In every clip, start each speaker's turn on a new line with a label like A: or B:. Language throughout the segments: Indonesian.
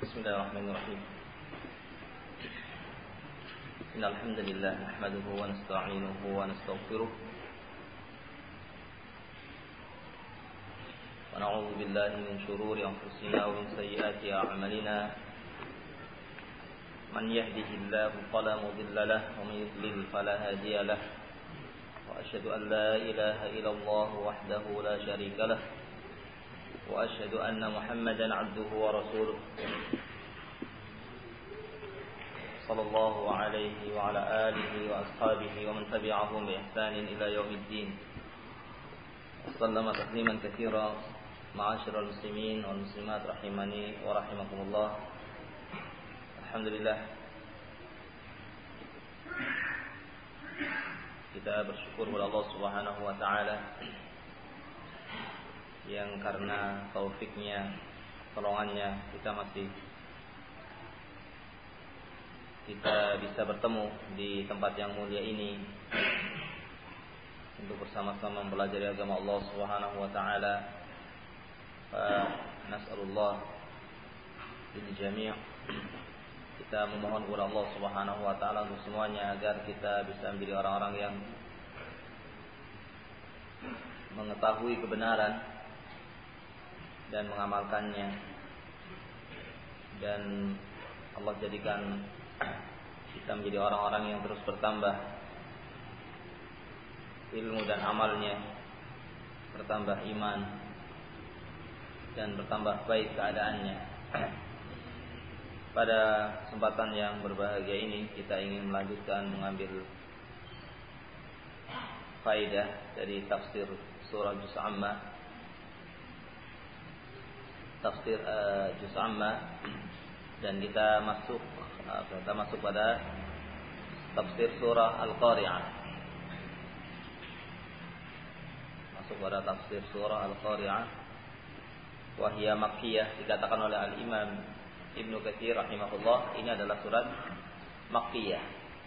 A: Bismillahirrahmanirrahim. Innal hamdalillah nahmaduhu wa nasta'inuhu wa nastaghfiruh. Wa na'udzu billahi min shururi anfusina wa min sayyiati a'malina. Man yahdihillahu fala mudilla lahu wa man yudlil fala hadiya lahu. Wa asyhadu an la ilaha illallah wahdahu la syarika lahu. Wa asyhadu anna Muhammadan 'abduhu wa rasuluh. Sallallahu alaihi wa ala alihi wa ashabihi wa man tabi'ahum bi ihsanin ila yaumiddin. Sallama tasliman katsira. Ma'asyiral muslimin wal muslimat rahimani wa rahimakumullah. Alhamdulillah, kita bersyukur kepada Allah Subhanahu wa taala yang karena taufiknya, pertolongannya kita bisa bertemu di tempat yang mulia ini untuk bersama-sama mempelajari agama Allah Subhanahu wa taala. Nas'alullah lil jami', kita memohon kepada Allah Subhanahu wa taala untuk semuanya agar kita bisa menjadi orang-orang yang mengetahui kebenaran dan mengamalkannya, dan Allah jadikan kita menjadi orang-orang yang terus bertambah ilmu dan amalnya, bertambah iman dan bertambah baik keadaannya. Pada kesempatan yang berbahagia ini kita ingin melanjutkan mengambil faidah dari tafsir surah Juz Amma, tafsir Juz Amma, dan kita masuk pada tafsir surah Al-Qari'ah. Masuk pada tafsir surah Al-Qari'ah. Wahia Makkiyah, dikatakan oleh Al-Imam Ibnu Katsir rahimahullah, ini adalah surat Makkiyah.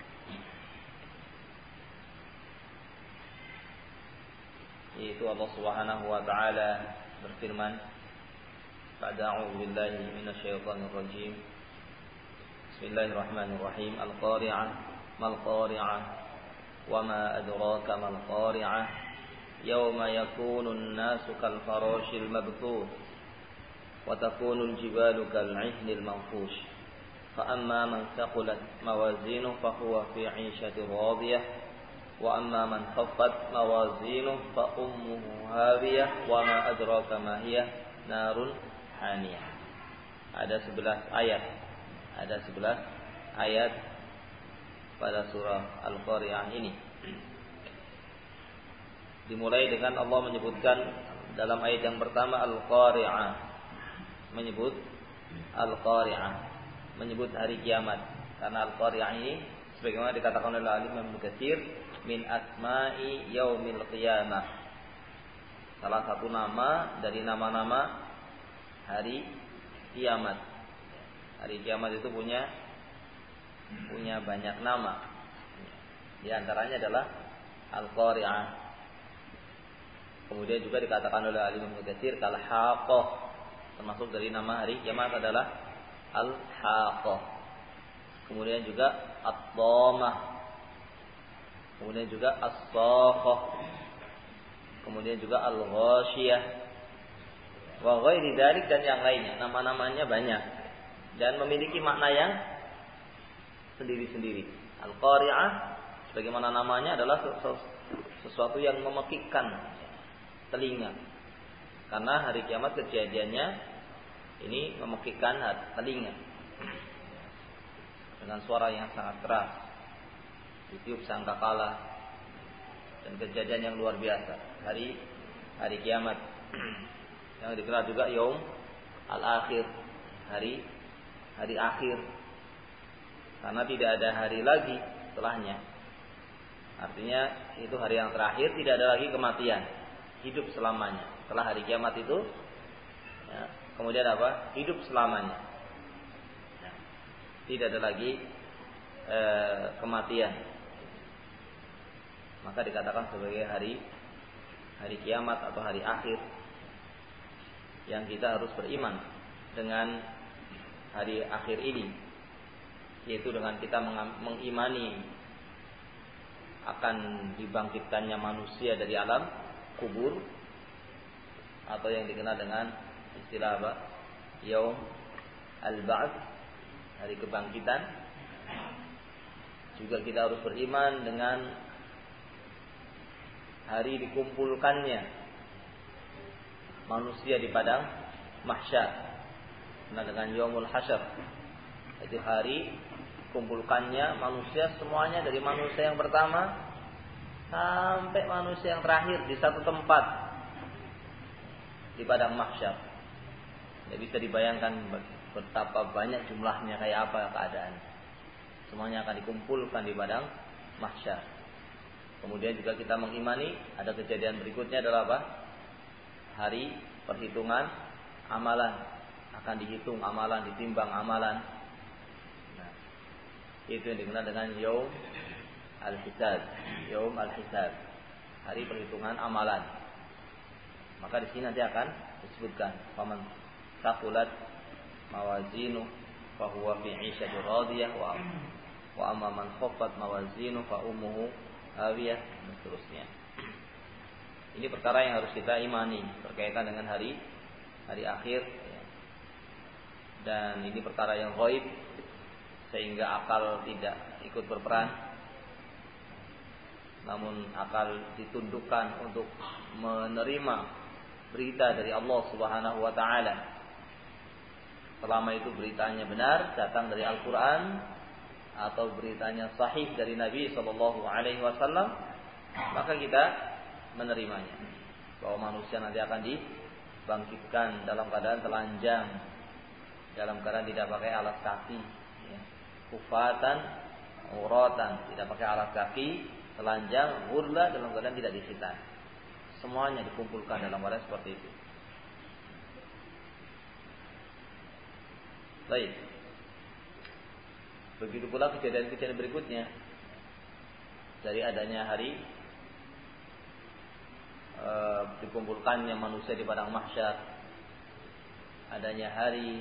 A: Yaitu Allah Subhanahu wa taala berfirman, A'udzu billahi minasyaitonir rajim. Bismillahirrahmanirrahim. Al-Qari'ah, mal Qari'ah, wa ma adraka mal Qari'ah, yauma yakunun nasu kal farashil mabthus, wa takunul jibalu kal 'ihnil manfush. Fa amma man thaqulat mawazinuhu fa huwa fi 'ishatin radiyah, wa amma man khaffat mawazinuhu fa ummuhu hawiyah, wa ma adraka ma hiya narun haniyah. Ada 11 ayat pada surah Al-Qari'ah ini. Dimulai dengan Allah menyebutkan dalam ayat yang pertama Al-Qari'ah, menyebut Al-Qari'ah, menyebut hari kiamat. Karena Al-Qari'ah ini sebagaimana dikatakan oleh Al-Imam Ibnu Katsir, min asma'i yaumil qiyamah, salah satu nama dari nama-nama hari kiamat. Hari kiamat itu punya banyak nama. Di antaranya adalah Al-Qari'ah. Kemudian juga dikatakan oleh Al-Imam Ibnu Katsir Al-Haqqah, termasuk dari nama hari kiamat adalah Al-Haqqah. Kemudian juga At-Thamah. Kemudian juga As-Sakhah. Kemudian juga Al-Ghashiyah. Wa ghairi dzalik, dan yang lainnya. Nama-namanya banyak dan memiliki makna yang sendiri-sendiri. Al-Qari'ah sebagaimana namanya adalah sesuatu yang memekikkan telinga. Karena hari kiamat kejadiannya ini memekikkan telinga dengan suara yang sangat keras, ditiup sangkakala, dan kejadian yang luar biasa. Hari kiamat yang dikenal juga Yaum Al-Akhir, hari akhir, karena tidak ada hari lagi setelahnya. Artinya itu hari yang terakhir, tidak ada lagi kematian, hidup selamanya. Setelah hari kiamat itu ya, kemudian apa? Hidup selamanya, ya, tidak ada lagi kematian. Maka dikatakan sebagai hari kiamat atau hari akhir, yang kita harus beriman dengan hari akhir ini, yaitu dengan kita mengimani akan dibangkitkannya manusia dari alam kubur, atau yang dikenal dengan istilah apa? Yaum al-Ba'ts, hari kebangkitan. Juga kita harus beriman dengan hari dikumpulkannya manusia di padang mahsyar, dengan yaumul hasyr. Itu hari kumpulkannya manusia semuanya, dari manusia yang pertama sampai manusia yang terakhir di satu tempat di padang mahsyar. Tidak bisa dibayangkan betapa banyak jumlahnya, kayak apa keadaan. Semuanya akan dikumpulkan di padang mahsyar. Kemudian juga kita mengimani ada kejadian berikutnya adalah apa? Hari perhitungan amalan, akan dihitung amalan, ditimbang amalan. Nah, itu yang dikenal dengan yaum al-hisab. Yaum al-hisab, hari perhitungan amalan. Maka di sini nanti akan disebutkan faman thaqulat mawazinu fahuwa fi 'ishatin radiyah wa amma man khaffat mawazinu fa ummuhu hawiyah, dan seterusnya. Ini perkara yang harus kita imani berkaitan dengan hari akhir, dan ini perkara yang ghaib sehingga akal tidak ikut berperan, namun akal ditundukkan untuk menerima berita dari Allah Subhanahu wa taala. Selama itu beritanya benar, datang dari Al-Qur'an, atau beritanya sahih dari Nabi sallallahu alaihi wasallam, maka kita menerimanya, bahwa manusia nanti akan dibangkitkan dalam keadaan telanjang, dalam keadaan tidak pakai alas kaki, kufatan, uratan, tidak pakai alas kaki, telanjang, ghurla, dalam keadaan tidak dikhitan. Semuanya dikumpulkan dalam keadaan seperti itu. Baik. Begitu pula kejadian-kejadian berikutnya, dari adanya hari dikumpulkannya manusia di padang mahsyar, adanya hari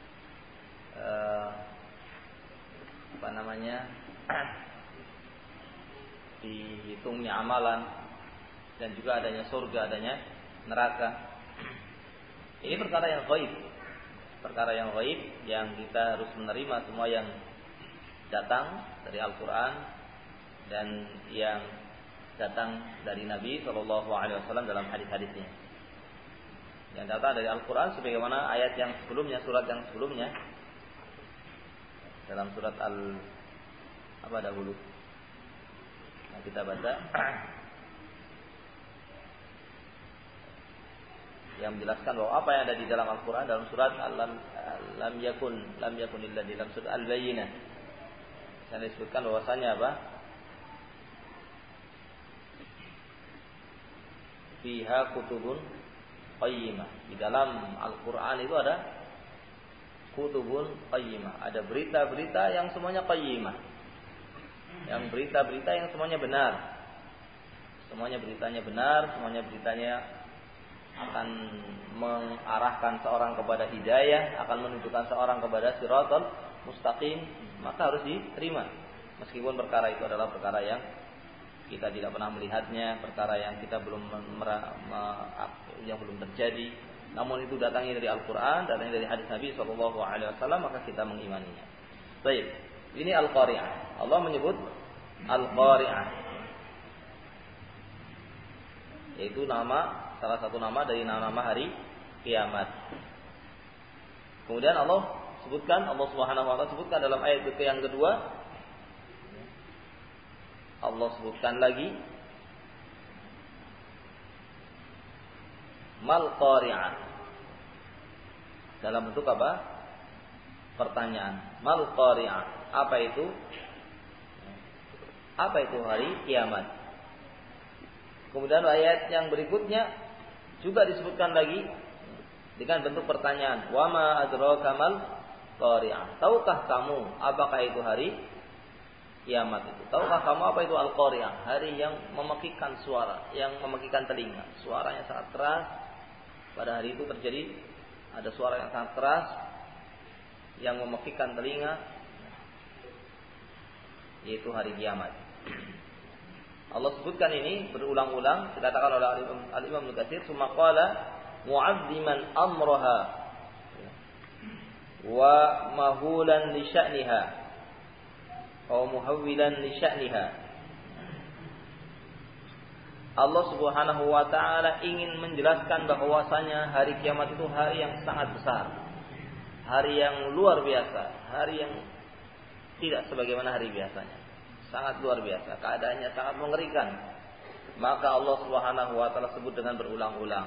A: dihitungnya amalan, dan juga adanya surga, adanya neraka. Ini perkara yang ghaib, perkara yang ghaib yang kita harus menerima semua yang datang dari Al-Quran dan yang datang dari Nabi SAW dalam hadis-hadisnya. Yang datang dari Al-Quran sebagaimana ayat yang sebelumnya, surat yang sebelumnya, dalam surat apa dahulu? Nah, kita baca yang menjelaskan bahwa apa yang ada di dalam Al-Quran dalam surat lam yakun illa di dalam surat Al-Bayyinah. Saya disebutkan bahwasanya apa? Fiha kutubun qayyimah. Di dalam Al-Quran itu ada kutubun qayyimah, ada berita-berita yang semuanya qayyimah, yang berita-berita yang semuanya benar, semuanya beritanya benar, semuanya beritanya akan mengarahkan seorang kepada hidayah, akan menunjukkan seorang kepada siratal mustaqim, maka harus diterima. Meskipun perkara itu adalah perkara yang kita tidak pernah melihatnya, perkara yang kita belum terjadi, namun itu datangnya dari Al-Quran, datangnya dari hadis Nabi SAW, maka kita mengimaninya. Baik, ini Al-Qari'ah. Allah menyebut Al-Qari'ah, yaitu salah satu nama dari nama-nama hari kiamat. Kemudian Allah Subhanahu wa ta'ala sebutkan dalam ayat yang kedua, Allah sebutkan lagi mal qari'ah, dalam bentuk apa? Pertanyaan. Mal qari'ah, apa itu? Apa itu hari kiamat? Kemudian ayat yang berikutnya juga disebutkan lagi dengan bentuk pertanyaan. Wa ma adraka mal qari'ah. Tahukah kamu apakah itu hari kiamat itu? Tahukah kamu apa itu al-qari'ah? Hari yang memekikkan suara, yang memekikkan telinga. Suaranya sangat keras. Pada hari itu terjadi ada suara yang sangat keras yang memekikkan telinga, yaitu hari kiamat. Allah sebutkan ini berulang-ulang, dikatakan oleh Al-Imam Ibnu Katsir, "Tsumma qala mu'azziman amraha wa mahulan li sya'niha atau muhawwilan li sya'niha." Allah Subhanahu wa taala ingin menjelaskan bahwasanya hari kiamat itu hari yang sangat besar, hari yang luar biasa, hari yang tidak sebagaimana hari biasanya, sangat luar biasa, keadaannya sangat mengerikan. Maka Allah Subhanahu wa taala sebut dengan berulang-ulang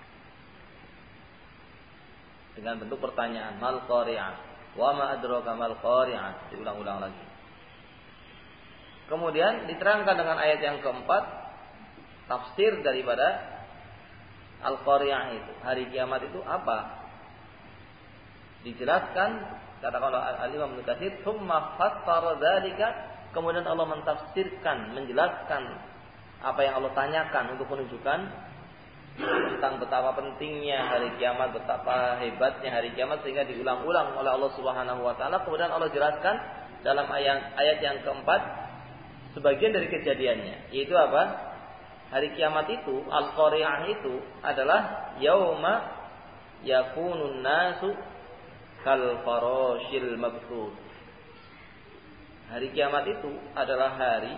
A: dengan bentuk pertanyaan, mal qari'ah, wa ma adraka mal qari'ah, diulang-ulang lagi. Kemudian diterangkan dengan ayat yang keempat, tafsir daripada al-qari'ah itu, hari kiamat itu apa? Dijelaskan, katakan Al-Imam Ibnu Katsir, "Tsumma fassara dzalika", kemudian Allah mentafsirkan, menjelaskan apa yang Allah tanyakan untuk menunjukkan tentang betapa pentingnya hari kiamat, betapa hebatnya hari kiamat, sehingga diulang-ulang oleh Allah Subhanahu wa taala. Kemudian Allah jelaskan dalam ayat yang keempat sebagian dari kejadiannya, yaitu apa? Hari kiamat itu, al-qari'ah itu adalah yauma yakunun nasu kal farashil mabthut. Hari kiamat itu adalah hari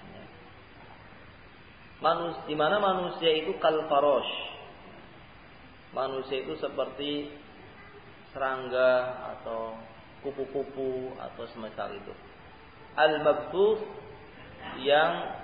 A: di mana manusia itu kal farash. Manusia itu seperti serangga atau kupu-kupu atau semisal itu. Al-mabthut yang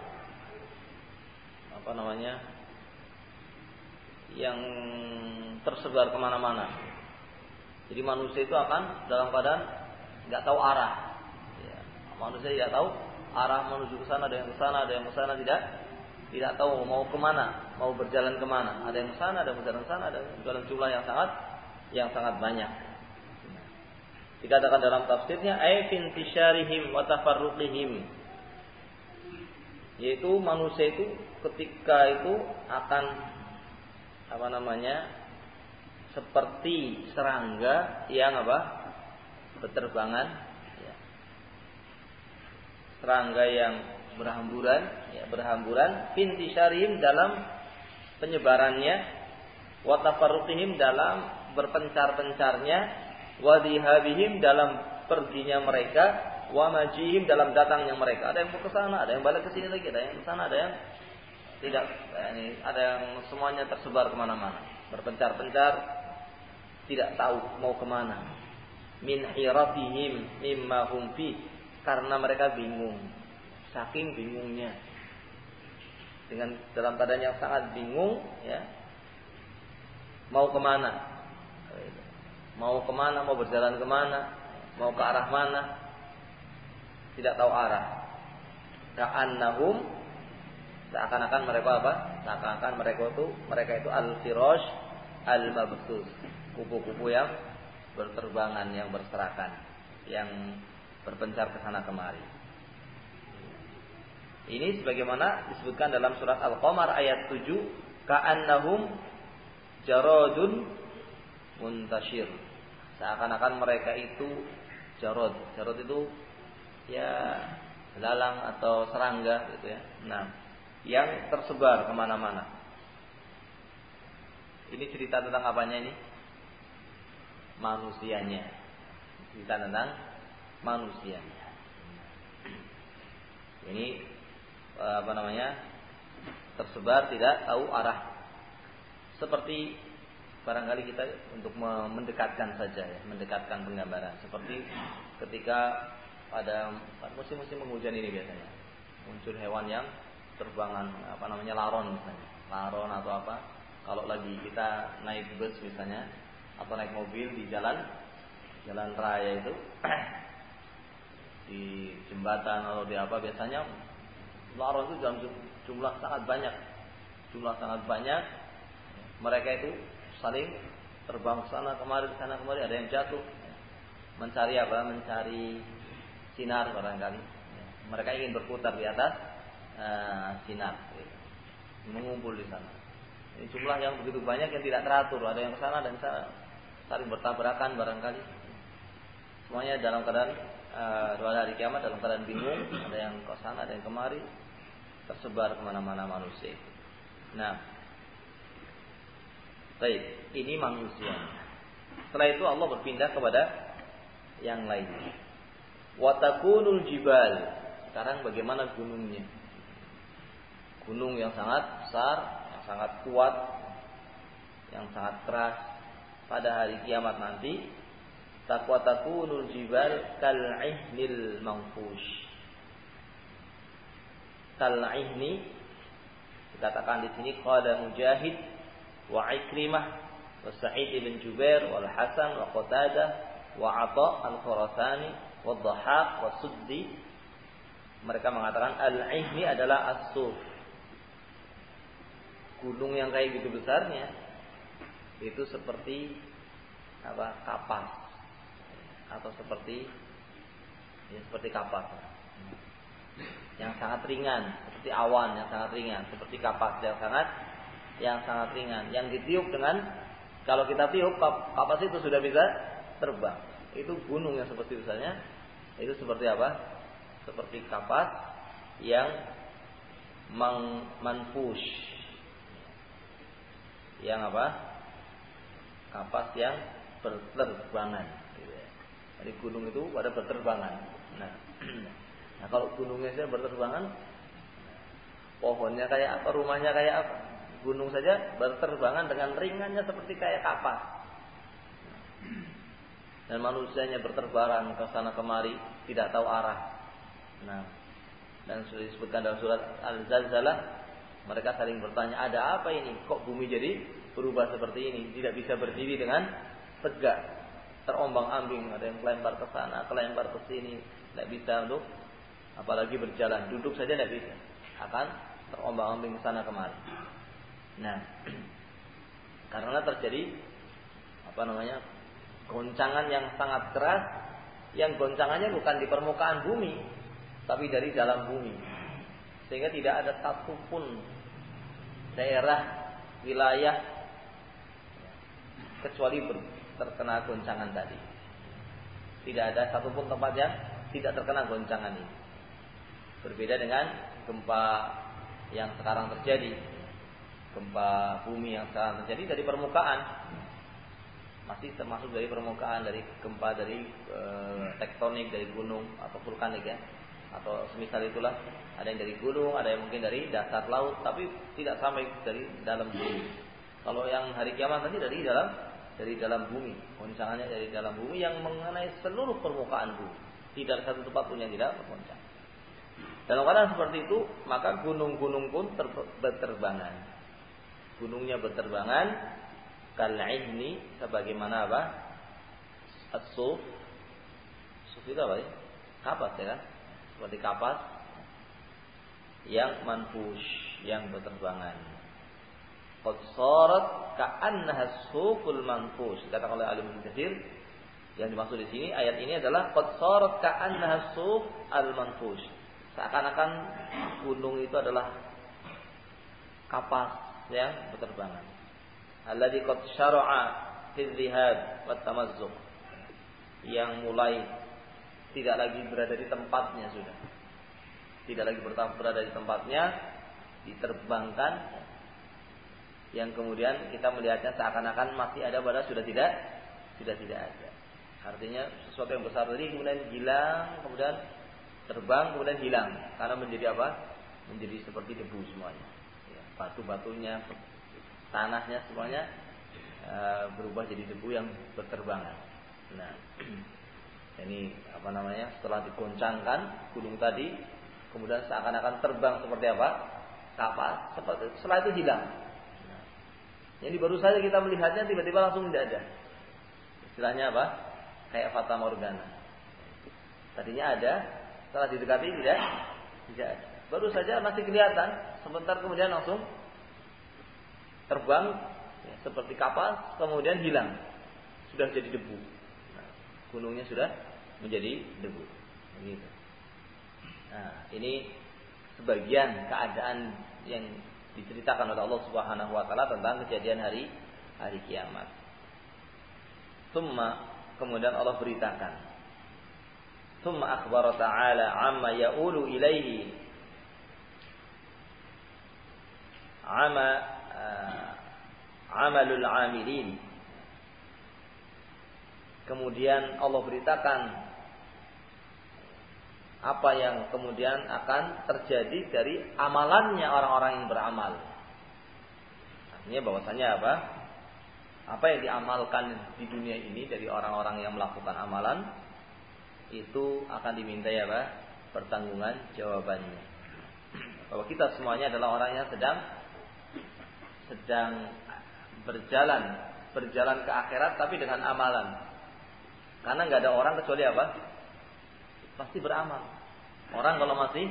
A: yang tersebar kemana-mana. Jadi manusia itu akan dalam keadaan nggak tahu arah. Ya, manusia tidak tahu arah menuju ke sana, ada yang ke sana, ada yang ke sana, tidak tahu mau kemana, mau berjalan kemana. Ada yang ke sana, ada yang berjalan ke sana, ada dalam jumlah yang sangat banyak. Dikatakan dalam tafsirnya, ay fin tisyarihim wa tafarruqihim, yaitu manusia itu ketika itu akan seperti serangga yang berterbangan, ya. Serangga yang berhamburan, fintisharihim dalam penyebarannya, wa tafarruqihim dalam berpencar-pencarnya, wa dhihabihim dalam perginya mereka, wa majihim dalam datangnya mereka. Ada yang mau ke sana, ada yang balik ke sini lagi, ada yang ke sana, ada yang tidak, ada yang semuanya tersebar kemana-mana, berpencar-pencar, tidak tahu mau kemana. Min hiratihim mimma hum fi, karena mereka bingung, saking bingungnya, dengan dalam keadaan yang sangat bingung, ya, mau kemana, mau berjalan kemana, mau ke arah mana, tidak tahu arah. Ka'annahum, seakan-akan mereka itu al-firash al-mabthus, kupu-kupu yang berterbangan, yang berserakan, yang berpencar ke sana kemari. Ini sebagaimana disebutkan dalam surat Al-Qamar ayat 7, ka'annahum jaradun muntashir, seakan-akan mereka itu jarad. Jarad itu ya belalang atau serangga gitu ya. Nah, yang tersebar kemana-mana. Ini cerita tentang apanya ini? Manusianya. Cerita tentang manusianya. Ini tersebar, tidak tahu arah. Seperti barangkali kita untuk mendekatkan saja, ya, mendekatkan penggambaran. Seperti ketika pada musim-musim penghujan ini biasanya muncul hewan yang terbangan, laron misalnya, laron atau apa. Kalau lagi kita naik bus misalnya atau naik mobil di jalan raya itu, di jembatan atau di apa, biasanya laron itu dalam jumlah sangat banyak. Mereka itu saling terbang sana kemari, ada yang jatuh, mencari sinar barangkali. Mereka ingin berputar di atas sinar, mengumpul di sana. Ini jumlah yang begitu banyak yang tidak teratur, ada yang ke sana dan sana, saling bertabrakan barangkali. Semuanya dalam keadaan pada hari kiamat dalam keadaan bingung, ada yang ke sana, ada yang kemari, tersebar kemana-mana manusia. Nah, baik, ini manusia. Setelah itu Allah berpindah kepada yang lain. Watakunul jibal. Sekarang bagaimana gunungnya? Gunung yang sangat besar, yang sangat kuat, yang sangat keras. Pada hari kiamat nanti, takunul jibal kal'ihnil manfush. Kal'ihni dikatakan di sini qala Mujahid wa Ikrimah wa Sa'id bin Jubair wal Hasan wa Qatadah wa Atha al-Khurasani wa Dhahhak wa Suddi. Mereka mengatakan al-ihni adalah as-suf. Gunung yang kayak gitu besarnya itu seperti kapas atau seperti kapas yang sangat ringan, seperti awan yang sangat ringan, seperti kapas yang sangat ringan, yang ditiup dengan, kalau kita tiup kapas itu sudah bisa terbang. Itu gunung yang seperti besarnya, itu seperti apa? Seperti kapas yang manfush, yang kapas yang berterbangan. Jadi gunung itu pada berterbangan. Nah, kalau gunungnya saja berterbangan, pohonnya kayak apa, rumahnya kayak apa, gunung saja berterbangan dengan ringannya seperti kayak kapas. Dan manusianya berterbangan ke sana kemari, tidak tahu arah. Nah, dan sudah disebutkan dalam surat Al-Zalzalah, mereka saling bertanya, ada apa ini? Kok bumi jadi berubah seperti ini? Tidak bisa berdiri dengan tegak, terombang-ambing, ada yang kelempar ke sana, kelempar ke sini, tidak bisa untuk apalagi berjalan, duduk saja tidak bisa, akan terombang-ambing ke sana kemari. Nah, karena terjadi goncangan yang sangat keras, yang goncangannya bukan di permukaan bumi, tapi dari dalam bumi, sehingga tidak ada satupun daerah, wilayah kecuali terkena goncangan tadi. Tidak ada satupun tempat yang tidak terkena goncangan ini. Berbeda dengan gempa yang sekarang terjadi, gempa bumi yang sekarang terjadi dari permukaan, masih termasuk dari permukaan, dari gempa dari tektonik, dari gunung atau vulkanik ya, atau semisal itulah. Ada yang dari gunung, ada yang mungkin dari dasar laut, tapi tidak sampai dari dalam bumi. Kalau yang hari kiamat nanti dari dalam bumi, goncangannya dari dalam bumi yang mengenai seluruh permukaan bumi. Tidak satu tempat pun yang tidak bergoncang. Dalam keadaan seperti itu, maka gunung-gunung pun berterbangan. Gunungnya berterbangan, kal'ihni, sebagaimana apa? As-suf. Suf itu apa ya? Kapas ya kan? Seperti kapas yang manfush, yang berterbangan. Qad sarat ka'annaha as-suful manfush. Dikatakan oleh alim Katsir, yang dimaksud di sini ayat ini adalah qad sarat ka'annaha as-suf al-manfush. Seakan-akan gunung itu adalah kapas yang berterbangan. Alladzi qad syara'a fi dzihab wa tamazzuq, yang mulai tidak lagi berada di tempatnya sudah. Tidak lagi berada di tempatnya, diterbangkan, yang kemudian kita melihatnya seakan-akan masih ada padahal sudah tidak ada. Artinya sesuatu yang besar tadi kemudian hilang, kemudian terbang, kemudian hilang, karena menjadi apa? Menjadi seperti debu semuanya. Ya, batu-batunya, tanahnya semuanya berubah jadi debu yang berterbangan. Nah, ini setelah digoncangkan gunung tadi, kemudian seakan-akan terbang seperti apa? Kapas. Setelah itu hilang. Nah, jadi baru saja kita melihatnya, tiba-tiba langsung tidak ada. Istilahnya apa? Kayak fata morgana. Tadinya ada, setelah didekati tidak ada. Baru saja masih kelihatan, sebentar kemudian langsung terbang ya, seperti kapas, kemudian hilang, sudah jadi debu. Nah, gunungnya sudah menjadi debu. Begitu. Nah, ini sebagian keadaan yang diceritakan oleh Allah Subhanahu wa taala tentang kejadian hari kiamat. Kemudian Allah beritakan Tsumma akhbara ta'ala amma ya'ulu ilaihi amalul amilin. Kemudian Allah beritakan apa yang kemudian akan terjadi dari amalannya orang-orang yang beramal. Artinya bahwasanya apa? Apa yang diamalkan di dunia ini dari orang-orang yang melakukan amalan itu akan dimintai apa? Pertanggungan jawabannya. Bahwa kita semuanya adalah orang yang sedang berjalan ke akhirat tapi dengan amalan. Karena nggak ada orang kecuali apa? Pasti beramal. Orang kalau masih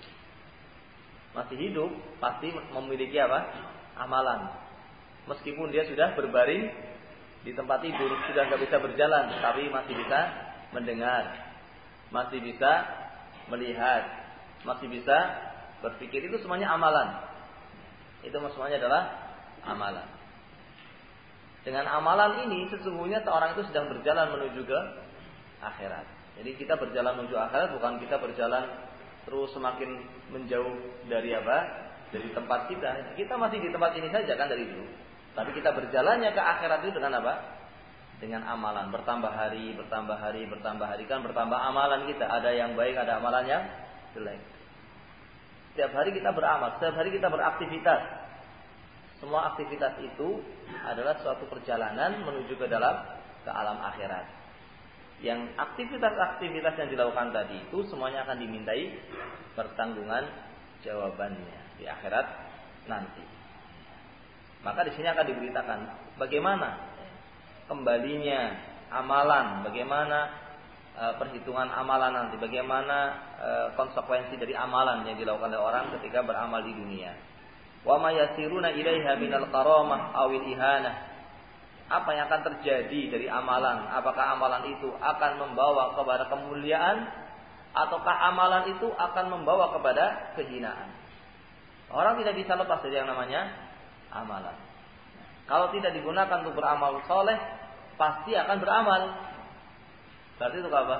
A: hidup pasti memiliki apa? Amalan. Meskipun dia sudah berbaring di tempat tidur, sudah nggak bisa berjalan, tapi masih bisa mendengar, masih bisa melihat, masih bisa berpikir. Itu semuanya amalan. Itu semuanya adalah amalan. Dengan amalan ini sesungguhnya seorang itu sedang berjalan menuju ke akhirat. Jadi kita berjalan menuju akhirat bukan kita berjalan terus semakin menjauh dari apa? Dari tempat kita. Kita masih di tempat ini saja kan dari dulu. Tapi kita berjalannya ke akhirat itu dengan apa? Dengan amalan. Bertambah hari kan bertambah amalan kita. Ada yang baik, ada amalan yang jelek. Setiap hari kita beramal, setiap hari kita beraktivitas. Semua aktivitas itu adalah suatu perjalanan menuju ke alam akhirat. Yang aktivitas-aktivitas yang dilakukan tadi itu semuanya akan dimintai pertanggungan jawabannya di akhirat nanti. Maka di sini akan diberitakan bagaimana kembalinya amalan, bagaimana perhitungan amalan nanti, bagaimana konsekuensi dari amalan yang dilakukan oleh orang ketika beramal di dunia. Wa ma yasiruna ilaiha minal karamah awil ihanah. Apa yang akan terjadi dari amalan? Apakah amalan itu akan membawa kepada kemuliaan ataukah amalan itu akan membawa kepada kehinaan? Orang tidak bisa lepas dari yang namanya amalan. Kalau tidak digunakan untuk beramal soleh, pasti akan beramal. Berarti itu apa?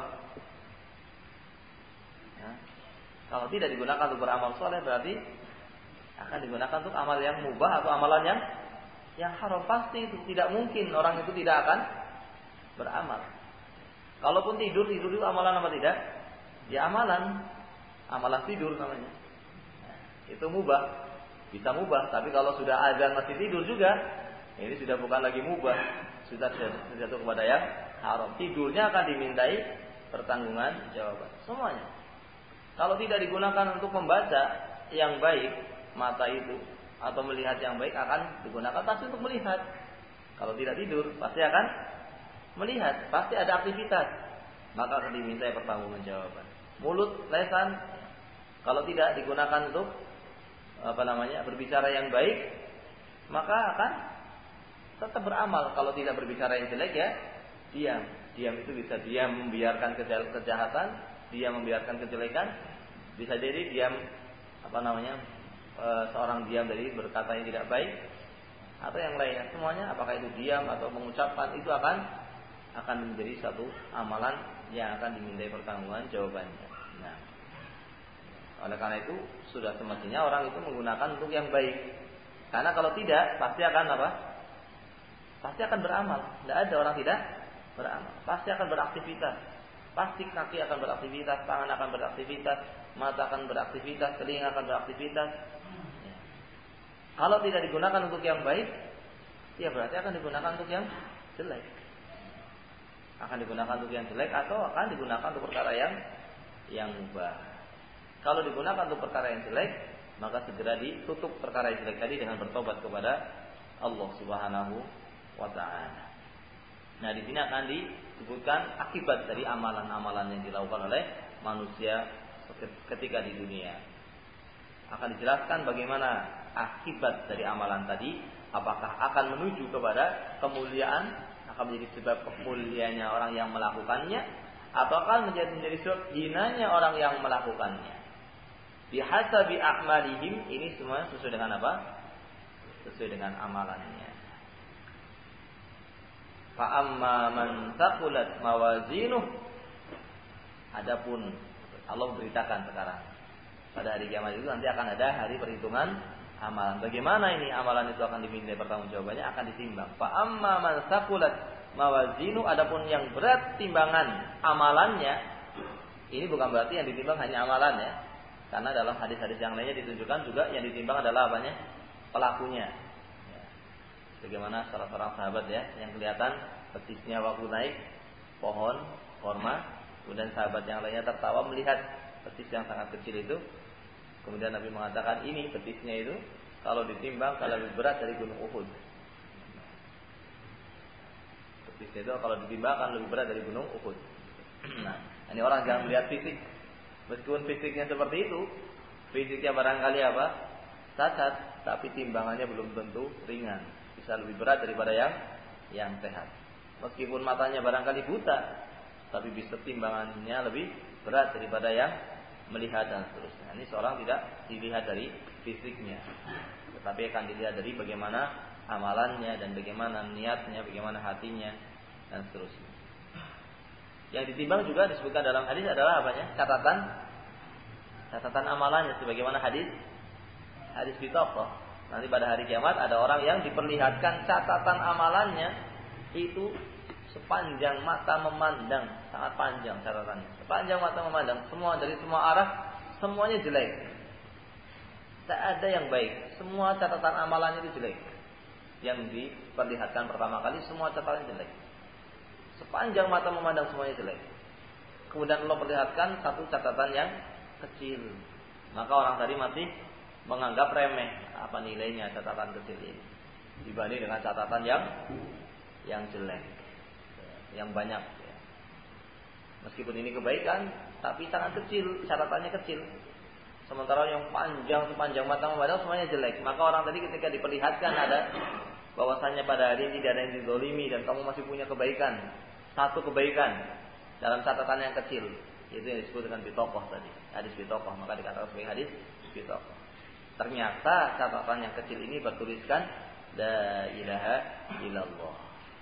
A: Ya. Kalau tidak digunakan untuk beramal soleh, berarti akan digunakan untuk amal yang mubah atau amalan yang haram. Pasti itu tidak mungkin orang itu tidak akan beramal. Kalaupun tidur itu amalan apa tidak? Ya amalan tidur namanya. Itu mubah, bisa mubah. Tapi kalau sudah azan masih tidur juga, ini sudah bukan lagi mubah, sudah jatuh kepada yang haram. Tidurnya akan dimintai pertanggungan jawaban semuanya. Kalau tidak digunakan untuk membaca yang baik, mata itu atau melihat yang baik akan digunakan pasti untuk melihat. Kalau tidak tidur pasti akan melihat, pasti ada aktivitas, maka akan dimintai pertanggungan jawaban. Mulut, lisan kalau tidak digunakan untuk berbicara yang baik, maka akan tetap beramal. Kalau tidak berbicara yang jelek ya diam itu bisa diam membiarkan kejahatan, diam membiarkan kejelekan, bisa jadi diam seorang diam dari berkata yang tidak baik atau yang lainnya. Semuanya apakah itu diam atau mengucapkan itu akan menjadi satu amalan yang akan dimintai pertanggungan jawabannya. Nah, oleh karena itu sudah semestinya orang itu menggunakan untuk yang baik. Karena kalau tidak pasti akan apa? Pasti akan beramal. Tidak ada orang tidak beramal. Pasti akan beraktivitas. Pasti kaki akan beraktivitas, tangan akan beraktivitas, mata akan beraktivitas, telinga akan beraktivitas. Kalau tidak digunakan untuk yang baik, ya berarti akan digunakan untuk yang jelek. Akan digunakan untuk yang jelek atau akan digunakan untuk perkara yang mubah. Kalau digunakan untuk perkara yang jelek, maka segera ditutup perkara yang jelek tadi dengan bertobat kepada Allah Subhanahu wa taala. Nah, di sini akan disebutkan akibat dari amalan-amalan yang dilakukan oleh manusia ketika di dunia. Akan dijelaskan bagaimana akibat dari amalan tadi, apakah akan menuju kepada kemuliaan, akan menjadi sebab kemuliaannya orang yang melakukannya, atau akan menjadi sebab hinanya orang yang melakukannya. Bihasabi a'malihim, ini semua sesuai dengan apa? Sesuai dengan amalannya. Fa amma man thaqulat mawazinuh, Adapun Allah beritakan sekarang pada hari kiamat itu nanti akan ada hari perhitungan amalan. Bagaimana ini amalan itu akan diminta pertanggungjawabannya, akan ditimbang. Fa amma man saqulat mawazinu, adapun yang berat timbangan amalannya, ini bukan berarti yang ditimbang hanya amalannya. Karena dalam hadis-hadis yang lainnya ditunjukkan juga yang ditimbang adalah apanya? Pelakunya. Ya. Bagaimana salah seorang sahabat ya, yang kelihatan petisnya waktu naik pohon korma, kemudian sahabat yang lainnya tertawa melihat petis yang sangat kecil itu. Kemudian Nabi mengatakan ini petisnya itu kalau ditimbang kalau lebih berat dari gunung Uhud. Petisnya itu kalau ditimbang akan lebih berat dari gunung Uhud. Nah, ini orang jangan melihat fisik. Meskipun fisiknya seperti itu, fisiknya barangkali apa? Cacat, tapi timbangannya belum tentu ringan. Bisa lebih berat daripada yang sehat. Meskipun matanya barangkali buta, tapi bisa timbangannya lebih berat daripada yang melihat dan seterusnya. Ini seorang tidak dilihat dari fisiknya, tetapi akan dilihat dari bagaimana amalannya dan bagaimana niatnya, bagaimana hatinya dan seterusnya. Yang ditimbang juga disebutkan dalam hadis adalah apanya? Catatan amalannya, sebagaimana hadis bitaqah. Nanti pada hari kiamat ada orang yang diperlihatkan catatan amalannya itu sepanjang mata memandang, sangat panjang catatannya. Sepanjang mata memandang, semua dari semua arah, semuanya jelek. Tak ada yang baik, semua catatan amalannya itu jelek. Yang diperlihatkan pertama kali semua catatannya jelek. Sepanjang mata memandang semuanya jelek. Kemudian Allah perlihatkan satu catatan yang kecil. Maka orang tadi masih menganggap remeh apa nilainya catatan kecil ini dibanding dengan catatan yang jelek, yang banyak. Meskipun ini kebaikan, tapi sangat kecil, catatannya kecil. Sementara yang panjang sepanjang mata memandang semuanya jelek. Maka orang tadi ketika diperlihatkan ada bahwasanya pada hari ini tidak ada yang dizalimi dan kamu masih punya kebaikan, satu kebaikan dalam catatan yang kecil, itu yang disebut dengan bitaqah tadi, hadis bitaqah, maka dikatakan sebagai hadis bitaqah. Ternyata catatan yang kecil ini bertuliskan la ilaha illallah.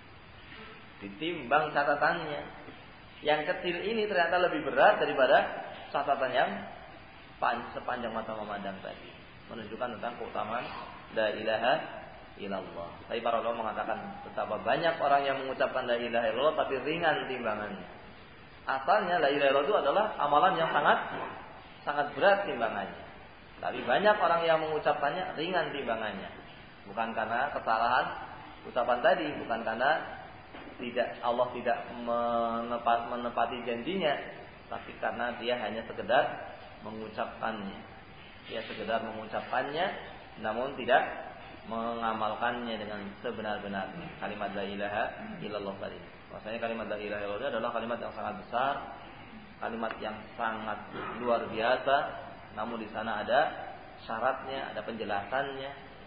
A: Ditimbang catatannya, yang kecil ini ternyata lebih berat daripada catatan yang sepanjang mata memandang tadi, menunjukkan tentang keutamaan la ilaha ilallah. Tapi para ulama mengatakan betapa banyak orang yang mengucapkan la ilaha illallah tapi ringan timbangannya. Asalnya la ilaha illallah itu adalah amalan yang sangat berat timbangannya. Tapi banyak orang yang mengucapkannya ringan timbangannya. Bukan karena kesalahan ucapan tadi, bukan karena Allah tidak menepati janjinya, tapi karena dia hanya sekedar mengucapkannya. Dia sekedar mengucapkannya namun tidak mengamalkannya dengan sebenar-benarnya. Kalimat la ilaha illallah tadi. Maksudnya kalimat la ilaha illallah adalah kalimat yang sangat besar, kalimat yang sangat luar biasa, namun di sana ada syaratnya, ada penjelasannya.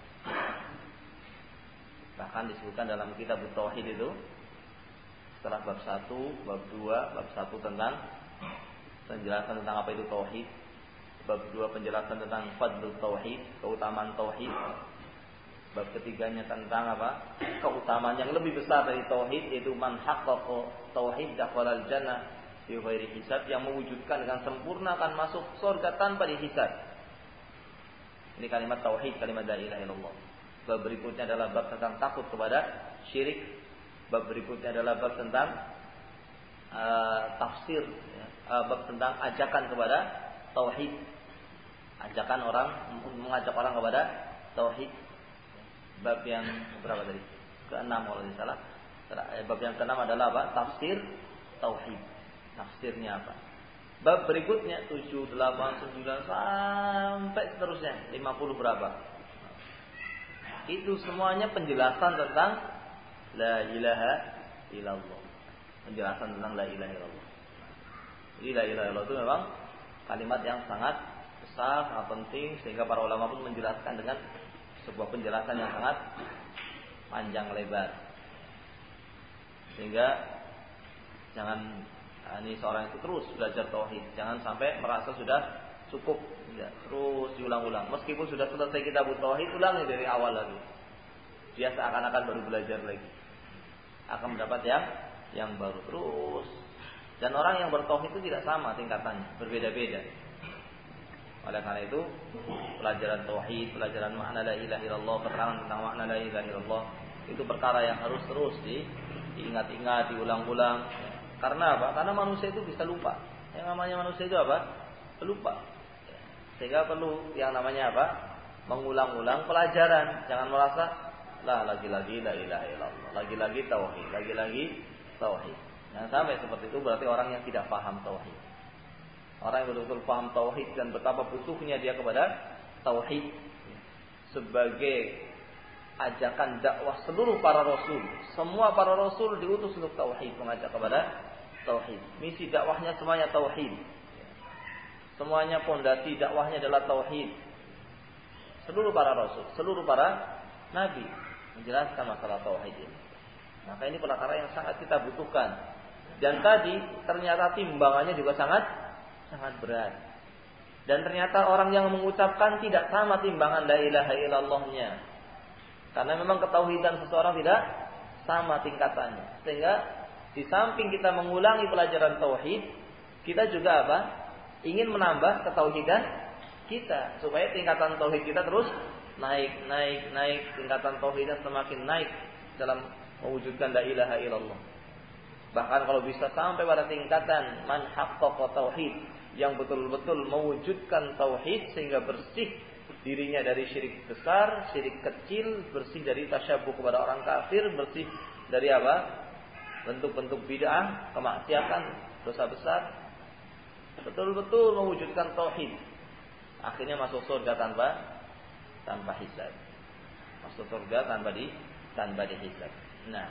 A: Bahkan disebutkan dalam kitab Tauhid itu setelah bab 1, bab 2, bab 1 tentang penjelasan tentang apa itu tauhid, bab 2 penjelasan tentang fadlul tauhid, keutamaan tauhid. Bab ketiganya tentang apa? Keutamaan yang lebih besar dari tauhid, yaitu man haqqaqa tauhid dakhalal jannah bi ghairi hisab, yang mewujudkan dengan sempurna akan masuk surga tanpa dihisab. Ini kalimat tauhid, kalimat la ilaha illallah. Bab berikutnya adalah bab tentang takut kepada syirik. Bab berikutnya adalah bab tentang tafsir, bab tentang ajakan kepada tauhid. Ajakan orang, mengajak orang kepada tauhid. Bab yang berapa tadi? Ke-6 kalau tidak salah. Bab yang ke-6 adalah apa? Tafsir tauhid. Tafsirnya apa? Bab berikutnya 7, 8, 9 sampai seterusnya 50 berapa? Itu semuanya penjelasan tentang la ilaha illallah. Penjelasan tentang la ilaha illallah. Jadi la ilaha illallah itu memang kalimat yang sangat besar, sangat penting, sehingga para ulama pun menjelaskan dengan sebuah penjelasan yang sangat panjang lebar. Sehingga jangan ini seorang itu terus belajar tauhid, jangan sampai merasa sudah cukup, ya, terus diulang-ulang. Meskipun sudah selesai kitab tauhid, ulangi dari awal lagi. Dia seakan-akan baru belajar lagi. Akan mendapat yang baru terus. Dan orang yang bertauhid itu tidak sama tingkatannya, berbeda-beda. Oleh karena itu, pelajaran tauhid, pelajaran makna la ilaha illallah, keterangan tentang makna la ilaha illallah, itu perkara yang harus terus diingat-ingat, diulang-ulang. Karena apa? Karena manusia itu bisa lupa. Yang namanya manusia itu apa? Pelupa. Sehingga perlu yang namanya apa? Mengulang-ulang pelajaran. Jangan merasa lagi-lagi la ilaha illallah, lagi-lagi tauhid, lagi-lagi tauhid. Jangan sampai seperti itu, berarti orang yang tidak paham tauhid. Orang yang betul-betul paham tauhid dan betapa butuhnya dia kepada tauhid sebagai ajakan dakwah seluruh para rasul. Semua para rasul diutus untuk tauhid, mengajak kepada tauhid. Misi dakwahnya semuanya tauhid. Semuanya pondasi dakwahnya adalah tauhid. Seluruh para rasul, seluruh para nabi menjelaskan masalah tauhid ini. Maka ini perkara yang sangat kita butuhkan. Dan tadi ternyata timbangannya juga sangat berat. Dan ternyata orang yang mengucapkan tidak sama timbangan la ilaha illallahnya. Karena memang ketauhidan seseorang tidak sama tingkatannya. Sehingga di samping kita mengulangi pelajaran tauhid, kita juga apa? Ingin menambah ketauhidan kita supaya tingkatan tauhid kita terus naik. Tingkatan tauhidnya semakin naik dalam mewujudkan la ilaha illallah. Bahkan kalau bisa sampai pada tingkatan man haqqaqa tauhid, yang betul-betul mewujudkan tauhid sehingga bersih dirinya dari syirik besar, syirik kecil, bersih dari tasyabbuh kepada orang kafir, bersih dari apa? Bentuk-bentuk bid'ah, kemaksiatan, dosa besar. Betul-betul mewujudkan tauhid. Akhirnya masuk surga tanpa hisab. Masuk surga tanpa dihisab. Nah,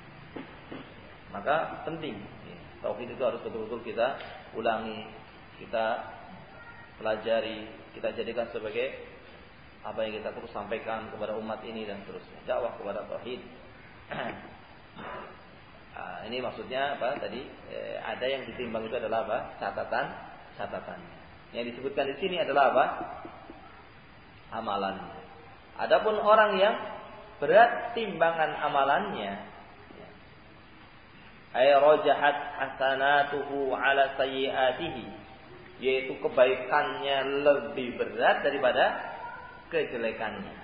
A: maka penting tauhid itu harus betul-betul kita ulangi, kita pelajari, kita jadikan sebagai apa yang kita terus sampaikan kepada umat ini dan seterusnya. Dakwah kepada tauhid. Ini maksudnya apa tadi? Ada yang ditimbang itu adalah apa? Catatannya. Yang disebutkan di sini adalah apa? Amalannya. Adapun orang yang berat timbangan amalannya, ay rajahat hasanatuhu ala sayyiatihi, yaitu kebaikannya lebih berat daripada kejelekannya.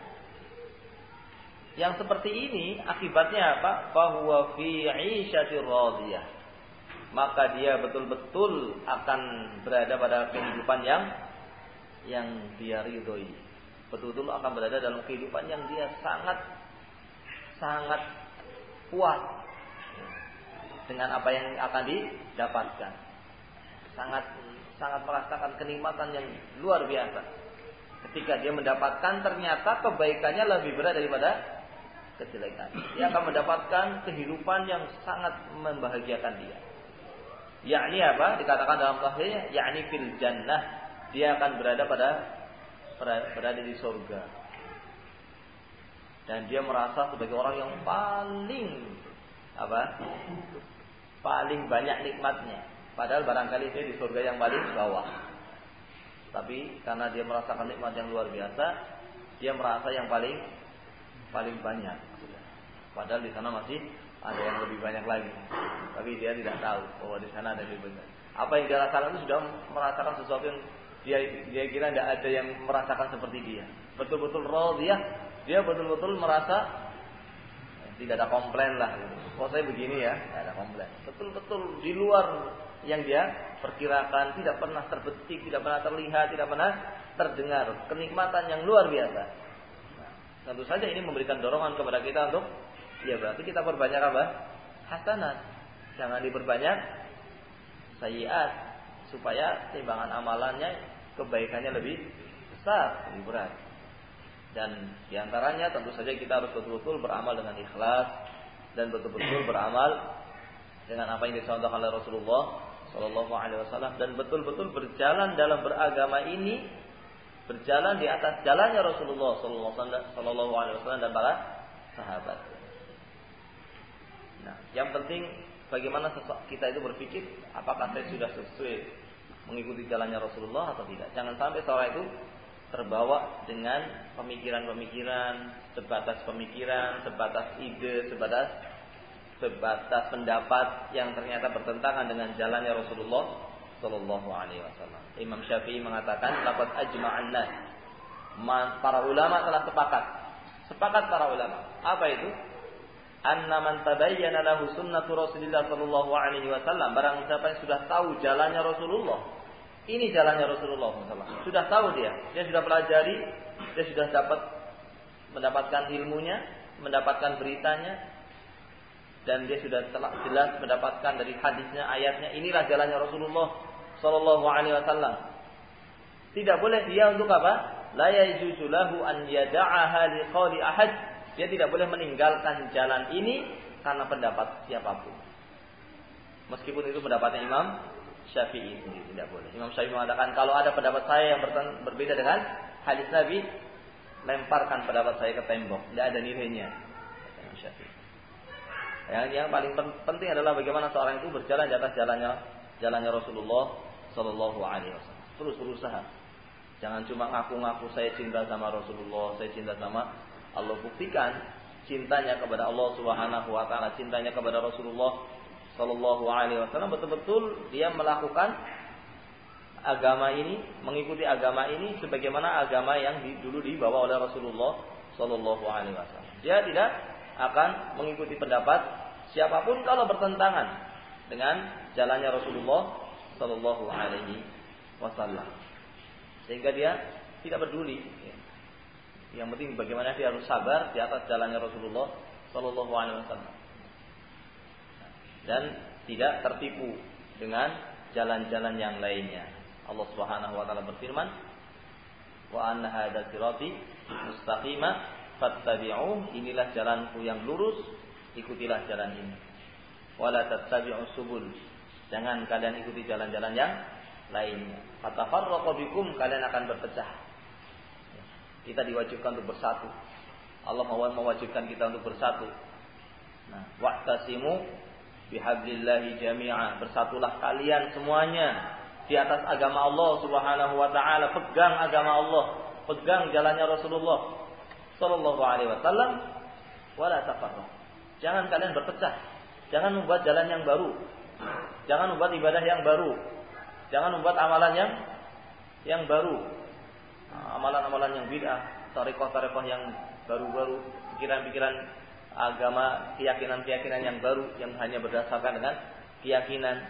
A: Yang seperti ini akibatnya apa? Fahuwa fi 'isyatir radiyah. Maka dia betul-betul akan berada pada kehidupan yang dia ridhoi. Betul-betul akan berada dalam kehidupan yang dia sangat puas dengan apa yang akan didapatkan. Sangat merasakan kenikmatan yang luar biasa. Ketika dia mendapatkan ternyata kebaikannya lebih berat daripada kejelekan. Dia akan mendapatkan kehidupan yang sangat membahagiakan dia. Yakni apa? Dikatakan dalam tafsirnya, yakni fil jannah. Dia akan berada di surga. Dan dia merasa sebagai orang yang paling banyak nikmatnya. Padahal barangkali dia di surga yang paling bawah. Tapi karena dia merasakan nikmat yang luar biasa, dia merasa yang paling banyak. Padahal di sana masih ada yang lebih banyak lagi. Tapi dia tidak tahu bahwa di sana ada lebih banyak. Apa yang dia rasakan itu sudah merasakan sesuatu yang dia kira tidak ada yang merasakan seperti dia. Betul-betul radiyah, dia betul-betul merasa tidak ada komplain lah. Kok saya begini ya, tidak ada komplain. Betul-betul di luar yang dia perkirakan, tidak pernah terbetik, tidak pernah terlihat, tidak pernah terdengar. Kenikmatan yang luar biasa. Nah, tentu saja ini memberikan dorongan kepada kita untuk, ya berarti kita perbanyak apa? Hasanat. Jangan diperbanyak sayyiat, supaya timbangan amalannya, kebaikannya lebih besar, lebih berat. Dan diantaranya tentu saja kita harus betul-betul beramal dengan ikhlas dan betul-betul beramal dengan apa yang dicontohkan oleh Rasulullah Sallallahu Alaihi Wasallam, dan betul-betul berjalan dalam beragama ini, berjalan di atas jalannya Rasulullah Sallallahu Alaihi Wasallam dan para sahabat. Nah, yang penting bagaimana kita itu berpikir, apakah saya sudah sesuai mengikuti jalannya Rasulullah atau tidak. Jangan sampai seorang itu terbawa dengan pemikiran-pemikiran, sebatas ide, sebatas sebatas pendapat yang ternyata bertentangan dengan jalannya Rasulullah sallallahu alaihi wasallam. Imam Syafi'i mengatakan laqad ajma'an nas. Para ulama telah sepakat para ulama. Apa itu? Anna man tabayyana lahu sunnatu Rasulillah sallallahu alaihi wasallam, barang siapa yang sudah tahu jalannya Rasulullah. Ini jalannya Rasulullah sallallahu. Sudah tahu dia sudah pelajari, dia sudah mendapatkan ilmunya, mendapatkan beritanya, dan dia sudah jelas mendapatkan dari hadisnya, ayatnya, inilah jalannya Rasulullah sallallahu alaihi wasallam. Tidak boleh dia untuk apa? La yajuzu lahu an yada'aha liqauli ahad. Dia tidak boleh meninggalkan jalan ini karena pendapat siapapun. Meskipun itu pendapatnya Imam Syafi'i sendiri, tidak boleh. Imam Syafi'i mengatakan kalau ada pendapat saya yang berbeda dengan hadis Nabi, lemparkan pendapat saya ke tembok, tidak ada nilainya. Imam Syafi'i. Yang paling penting adalah bagaimana seorang itu berjalan di atas jalannya Rasulullah sallallahu alaihi wasallam. Terus berusaha. Jangan cuma ngaku-ngaku saya cinta sama Rasulullah, saya cinta sama Allah. Buktikan cintanya kepada Allah Subhanahu wa taala, cintanya kepada Rasulullah sallallahu alaihi wasallam, betul-betul dia melakukan agama ini, mengikuti agama ini sebagaimana agama yang dulu dibawa oleh Rasulullah sallallahu alaihi wasallam. Dia tidak akan mengikuti pendapat siapapun kalau bertentangan dengan jalannya Rasulullah sallallahu alaihi wasallam. Sehingga dia tidak peduli. Yang penting bagaimana dia harus sabar di atas jalannya Rasulullah sallallahu alaihi wasallam. Dan tidak tertipu dengan jalan-jalan yang lainnya. Allah Subhanahu wa taala berfirman, "Wa anna hadza sirati mustaqima fattabi'uh." Inilah jalanku yang lurus, ikutilah jalan ini. Wa la tattabi'us subul. Jangan kalian ikuti jalan-jalan yang lainnya. Fatafarraqu bikum, kalian akan berpecah. Kita diwajibkan untuk bersatu. Allah mewajibkan kita untuk bersatu. Nah, wa'tasimu bihablillahi jami'a, bersatulah kalian semuanya di atas agama Allah Subhanahu wa taala. Pegang agama Allah, pegang jalannya Rasulullah sallallahu alaihi wasallam. Wala tafarraqu. Jangan kalian berpecah. Jangan membuat jalan yang baru. Jangan membuat ibadah yang baru. Jangan membuat amalan yang baru. Amalan-amalan yang bid'ah, tarekat-tarekat yang baru-baru, pikiran-pikiran agama, keyakinan-keyakinan yang baru yang hanya berdasarkan dengan keyakinan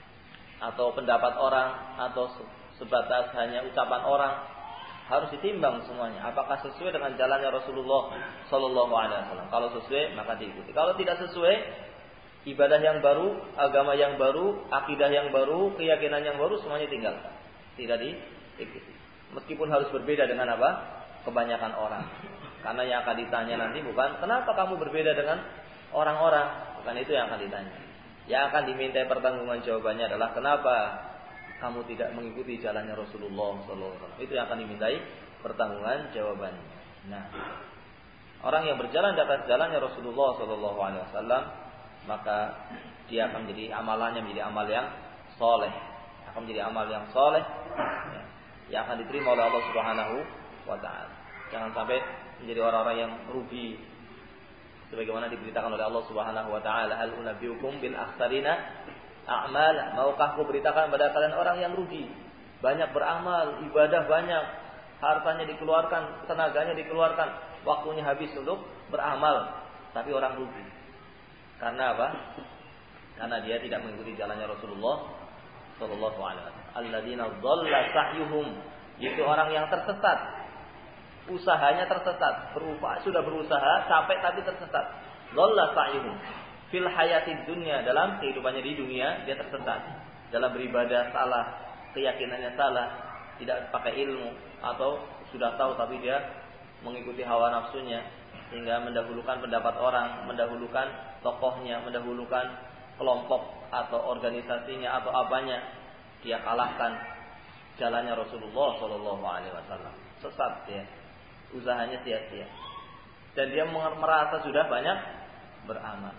A: atau pendapat orang atau sebatas hanya ucapan orang. Harus ditimbang semuanya. Apakah sesuai dengan jalannya Rasulullah sallallahu alaihi wasallam? Kalau sesuai maka diikuti. Kalau tidak sesuai, ibadah yang baru, agama yang baru, akidah yang baru, keyakinan yang baru, semuanya tinggalkan. Tidak diikuti. Meskipun harus berbeda dengan apa? Kebanyakan orang. Karena yang akan ditanya nanti bukan kenapa kamu berbeda dengan orang-orang. Bukan itu yang akan ditanya. Yang akan diminta pertanggungan jawabannya adalah kenapa kamu tidak mengikuti jalannya Rasulullah SAW. Itu yang akan dimintai pertanggungan jawabannya. Nah, orang yang berjalan di atas jalannya Rasulullah SAW, maka dia akan menjadi amalannya menjadi amal yang soleh, akan menjadi amal yang soleh, yang akan diterima oleh Allah Subhanahu wa taala. Jangan sampai menjadi orang-orang yang rugi, sebagaimana diberitakan oleh Allah Subhanahu wa taala, hal unabbiukum bil akhsarina a'mal. Maukah aku beritakan kepada kalian orang yang rugi, banyak beramal, ibadah banyak, hartanya dikeluarkan, tenaganya dikeluarkan, waktunya habis untuk beramal, tapi orang rugi. Karena apa? Karena dia tidak mengikuti jalannya Rasulullah sallallahu alaihi wasallam. Alladzina dhalla sa'yuhum, itu orang yang tersesat. Usahanya tersesat, sudah berusaha capek tapi tersesat. Dhalla sa'yuhum fil hayatid dunya, dalam kehidupannya di dunia dia tersesat. Dalam beribadah salah, keyakinannya salah, tidak pakai ilmu, atau sudah tahu tapi dia mengikuti hawa nafsunya sehingga mendahulukan pendapat orang, mendahulukan tokohnya, mendahulukan kelompok atau organisasinya atau apanya, dia kalahkan jalannya Rasulullah sallallahu alaihi wasallam. Sesat dia. Usahanya sia-sia. Dan dia merasa sudah banyak beramal.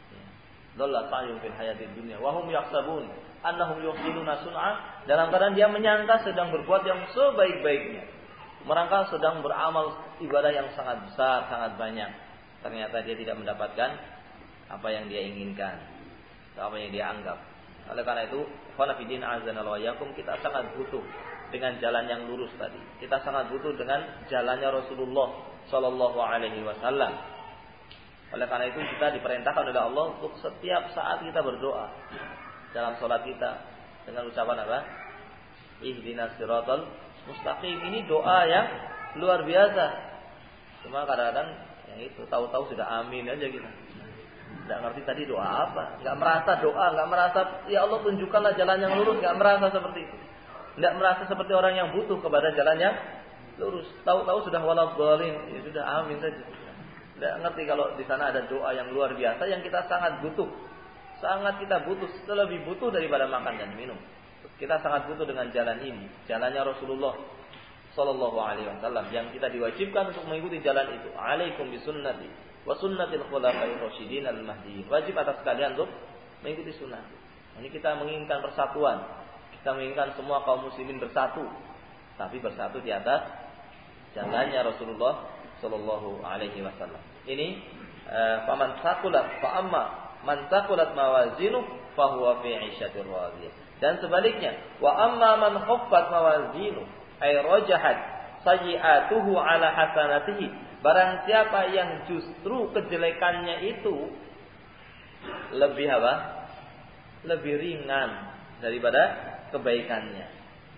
A: Dhalla sa'yuhum fil hayatid dunya wa hum yahsabun annahum yuhsinuna sun'a, dalam keadaan dia menyangka sedang berbuat yang sebaik-baiknya. Merangka sedang beramal ibadah yang sangat besar, sangat banyak. Ternyata dia tidak mendapatkan apa yang dia inginkan, apa yang dia anggap. Oleh karena itu, khonafidin azanallahu yakum, kita sangat butuh dengan jalan yang lurus tadi. Kita sangat butuh dengan jalannya Rasulullah Shallallahu Alaihi Wasallam. Oleh karena itu kita diperintahkan oleh Allah untuk setiap saat kita berdoa dalam sholat kita dengan ucapan apa? Ihdinas siratal mustaqim. Ini doa yang luar biasa. Cuma kadang-kadang yang itu tahu-tahu sudah amin aja kita. Tidak ngerti tadi doa apa, nggak merasa doa, nggak merasa ya Allah tunjukkanlah jalan yang lurus, nggak merasa seperti itu, nggak merasa seperti orang yang butuh kepada jalan yang lurus. Tahu-tahu sudah waladhdallin, ya sudah amin saja. Tidak ngerti kalau di sana ada doa yang luar biasa yang kita sangat butuh, lebih butuh daripada makan dan minum. Kita sangat butuh dengan jalan ini, jalannya Rasulullah Sallallahu Alaihi Wasallam yang kita diwajibkan untuk mengikuti jalan itu. Alaikum bisunnati wa sunnatil khulafa'ir rasyidin al-mahdiyyin. Wajib atas kalian untuk mengikuti sunnah. Ini kita menginginkan persatuan. Kita menginginkan semua kaum muslimin bersatu, tapi bersatu di atas jalannya Rasulullah sallallahu alaihi wasallam. Ini faman saqulat fa amma man saqulat mawazinu fa huwa fi 'ishatir radiyah. Dan sebaliknya, wa amma man khaffat mawazinu ay rajahat sayyi'atuhu ala hasanatihi. Barang siapa yang justru kejelekannya itu lebih apa? Lebih ringan daripada kebaikannya.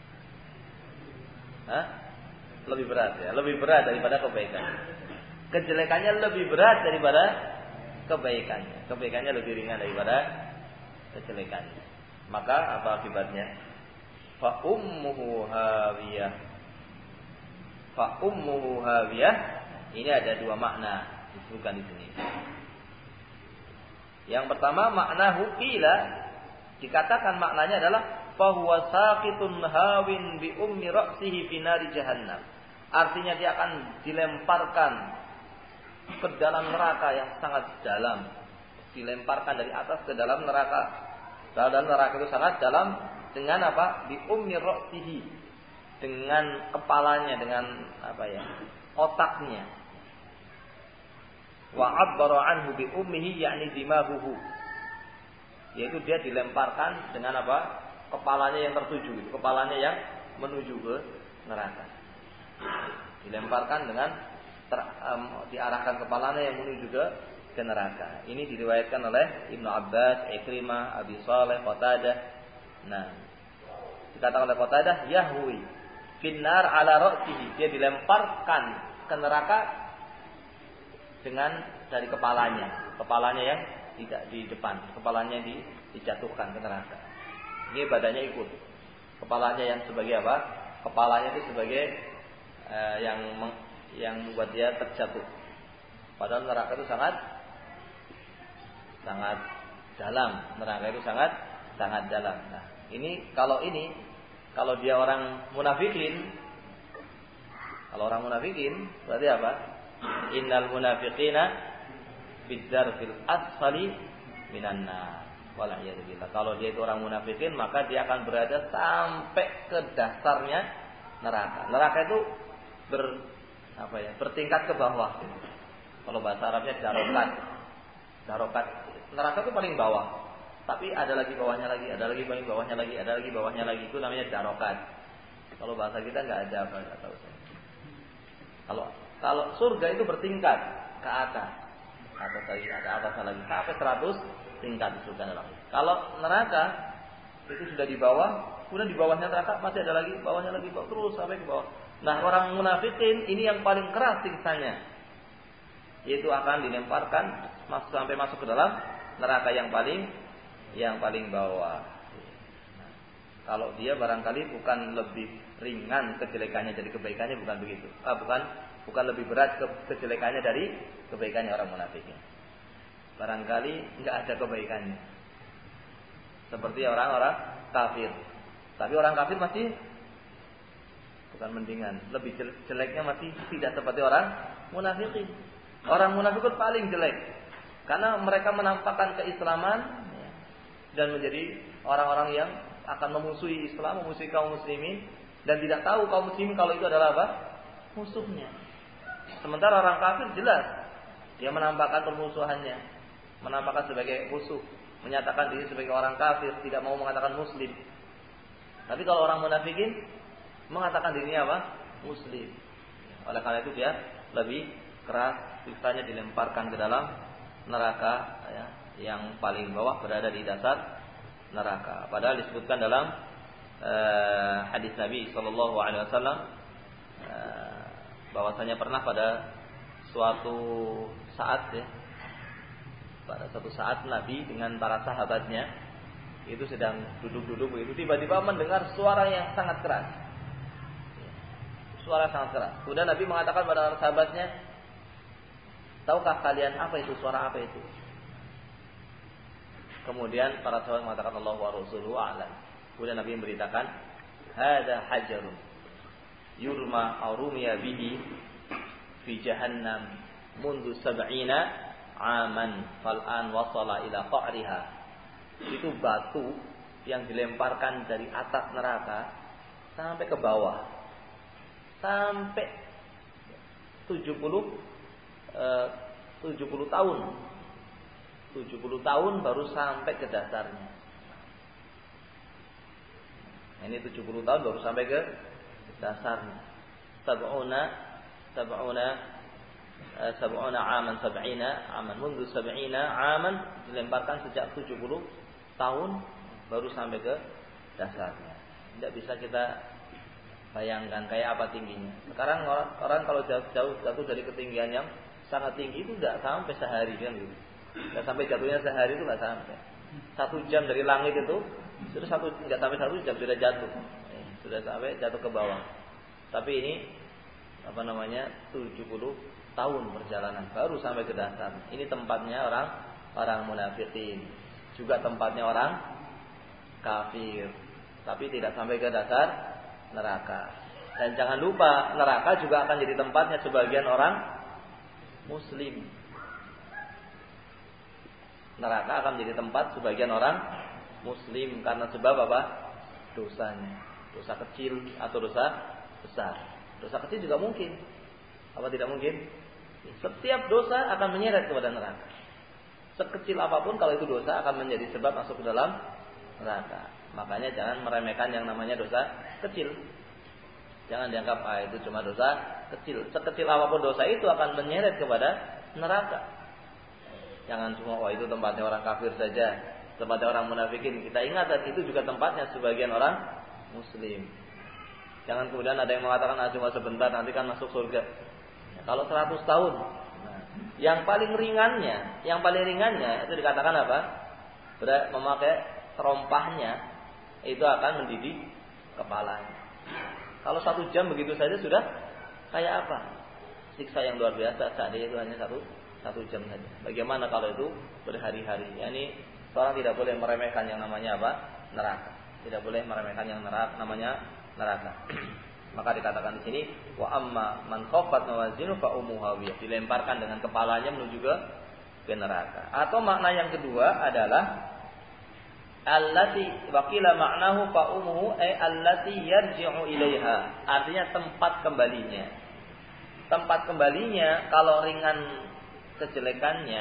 A: Lebih berat ya, lebih berat daripada kebaikannya. Kejelekannya lebih berat daripada kebaikannya. Kebaikannya lebih ringan daripada kejelekannya. Maka apa akibatnya? Fa ummuhu hawiyah. Fa ummuhu hawiyah. Ini ada dua makna disebutkan di sini. Yang pertama makna hukila, dikatakan maknanya adalah fahuwa saqitun hawin bi ummi ra'sihi fi nari jahannam. Artinya dia akan dilemparkan ke dalam neraka yang sangat dalam. Dilemparkan dari atas ke dalam neraka. Dalam neraka itu sangat dalam dengan apa? Bi ummi ra'sihi. Dengan kepalanya, dengan apa ya? Otaknya. Wa 'abbara 'anhu bi ummihi yakni dimahuhu. Yaitu dia dilemparkan dengan apa? Kepalanya yang tertuju, kepalanya yang menuju ke neraka. Dilemparkan dengan diarahkan kepalanya yang menuju ke neraka. Ini diriwayatkan oleh Ibnu Abbas, Ikrimah, Abi Shalih, Qatadah. Nah, dikatakan oleh Qatadah, yahwi finnar ala ra'sihi. Dia dilemparkan ke neraka dengan dari kepalanya yang tidak di depan, kepalanya dijatuhkan ke neraka. Ini badannya ikut, kepalanya yang sebagai apa? Kepalanya itu sebagai yang membuat dia terjatuh. Padahal neraka itu sangat dalam, neraka itu sangat dalam. Nah, kalau dia orang munafikin, berarti apa? Innal munafiqina bidzarfil asfali minan nar. Wala'iyadzubillah. Kalau dia itu orang munafikin, maka dia akan berada sampai ke dasarnya neraka. Neraka itu bertingkat ke bawah. Kalau bahasa Arabnya darokat. Neraka itu paling bawah. Tapi ada lagi bawahnya lagi, ada lagi bawahnya lagi, ada lagi bawahnya lagi. Itu namanya darokat. Kalau bahasa kita nggak ada apa, nggak tahu saya. Kalau surga itu bertingkat ke atas lagi, ada atasnya lagi sampai 100 tingkat di surga neraka. Kalau neraka itu sudah di bawah, kemudian di bawahnya neraka masih ada lagi, bawahnya lagi, terus sampai ke bawah. Nah, orang munafikin ini yang paling keras siksanya, yaitu akan dilemparkan sampai masuk ke dalam neraka yang paling bawah. Nah, kalau dia barangkali bukan lebih ringan kejelekannya dari kebaikannya, bukan begitu. Bukan lebih berat kejelekannya dari kebaikannya orang munafiknya. Barangkali nggak ada kebaikannya. Seperti orang-orang kafir. Tapi orang kafir masih bukan mendingan, lebih jeleknya masih tidak seperti orang munafikin. Orang munafikun paling jelek karena mereka menampakkan keislaman dan menjadi orang-orang yang akan memusuhi Islam, memusuhi kaum muslimin dan tidak tahu kaum muslimin kalau itu adalah apa? Musuhnya. Sementara orang kafir jelas dia menampakkan permusuhannya. menampakkan sebagai musuh, menyatakan diri sebagai orang kafir, tidak mau mengatakan muslim. Tapi kalau orang munafikin mengatakan dirinya apa? Muslim. Oleh karena itu dia lebih keras, siksanya dilemparkan ke dalam neraka ya, yang paling bawah, berada di dasar neraka. Padahal disebutkan dalam hadis Nabi Shallallahu Alaihi Wasallam bahwasanya pernah pada suatu saat ya, pada suatu saat Nabi dengan para sahabatnya itu sedang duduk-duduk begitu, tiba-tiba mendengar suara yang sangat keras. Suara sangat keras. Kemudian Nabi mengatakan pada para sahabatnya, tahukah kalian apa itu, suara apa itu? Kemudian para sahabat mengatakan Allah wa rasuluhu a'lam. Kemudian Nabi memberitakan, hada hajarun yurma arumiya bihi fi jahannam mundu sab'ina aman fal'an wasala ila qa'riha. Itu batu yang dilemparkan dari atap neraka sampai ke bawah, sampai 70 tahun. 70 tahun baru sampai ke dasarnya. Ini 70 tahun baru sampai ke dasarnya. Sab'una aman mundu sab'ina aman, dilemparkan sejak 70 tahun baru sampai ke dasarnya. Tidak bisa kita bayangkan kayak apa tingginya. Sekarang orang kalau jatuh dari ketinggian yang sangat tinggi itu tidak sampai sehari kan gitu. Tidak sampai jatuhnya sehari itu nggak sampai. 1 jam dari langit itu sudah nggak sampai 1 jam sudah jatuh. Sudah sampai jatuh ke bawah. Tapi ini 70 tahun perjalanan baru sampai ke dasar. Ini tempatnya orang munafikin. Juga tempatnya orang kafir. Tapi tidak sampai ke dasar neraka. Dan jangan lupa, neraka juga akan jadi tempatnya sebagian orang muslim. Neraka akan menjadi tempat sebagian orang muslim karena sebab apa? Dosanya. Dosa kecil atau dosa besar. Dosa kecil juga mungkin. Apa tidak mungkin? Setiap dosa akan menyeret kepada neraka. Sekecil apapun kalau itu dosa akan menjadi sebab masuk ke dalam neraka. Makanya jangan meremehkan yang namanya dosa kecil. Jangan dianggap itu cuma dosa kecil. Sekecil apapun dosa itu akan menyeret kepada neraka. Jangan cuma itu tempatnya orang kafir saja, tempatnya orang munafikin. Kita ingat dan itu juga tempatnya sebagian orang muslim. Jangan kemudian ada yang mengatakan cuma sebentar nanti kan masuk surga. Ya, kalau 100 tahun. Nah, yang paling ringannya itu dikatakan apa? Memakai terompahnya itu akan mendidik kepalanya. Kalau 1 jam begitu saja sudah kayak apa? Siksa yang luar biasa. Seandainya itu hanya satu jam saja. Bagaimana kalau itu berhari-hari? Yani seorang tidak boleh meremehkan yang namanya apa? Neraka. Tidak boleh meremehkan yang namanya neraka. Maka dikatakan di sini, wa amma man khaffat mawazinu fa ummuhu hawiyah. Dilemparkan dengan kepalanya menuju ke neraka. Atau makna yang kedua adalah allati waqila ma'nahu fa ummuhu ay allati yarji'u ilaiha. Artinya tempat kembalinya. Tempat kembalinya kalau ringan kejelekannya,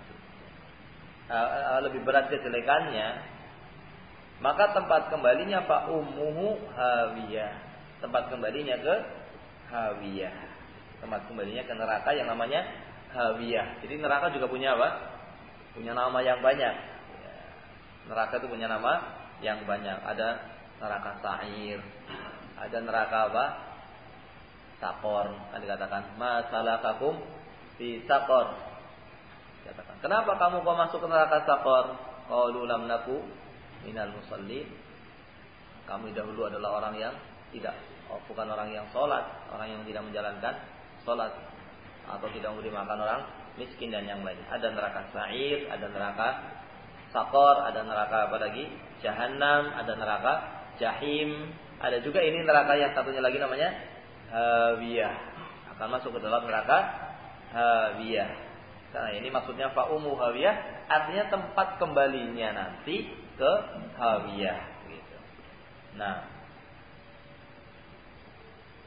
A: lebih berat kejelekannya, maka tempat kembalinya fa ummuhu hawiyah. Tempat kembalinya ke hawiyah. Tempat kembalinya ke neraka yang namanya hawiyah. Jadi neraka juga punya apa? Punya nama yang banyak. Neraka itu punya nama yang banyak. Ada neraka sa'ir, ada neraka apa? Sakor. Kan dikatakan masalakakum fi sakor. Dikatakan, kenapa kamu kok masuk ke neraka sakor? Qalu lam naku minal musallin. Kami dahulu adalah orang yang bukan orang yang sholat, orang yang tidak menjalankan sholat, atau tidak memberi makan orang miskin dan yang lain. Ada neraka sa'ir, ada neraka sakor, ada neraka apa lagi? Jahannam, ada neraka jahim, ada juga ini neraka yang satunya lagi namanya hawiyah. Akan masuk ke dalam neraka hawiyah. Karena ini maksudnya fa'umu hawiyah, artinya tempat kembalinya nanti ke hawiyah. Gitu. Nah,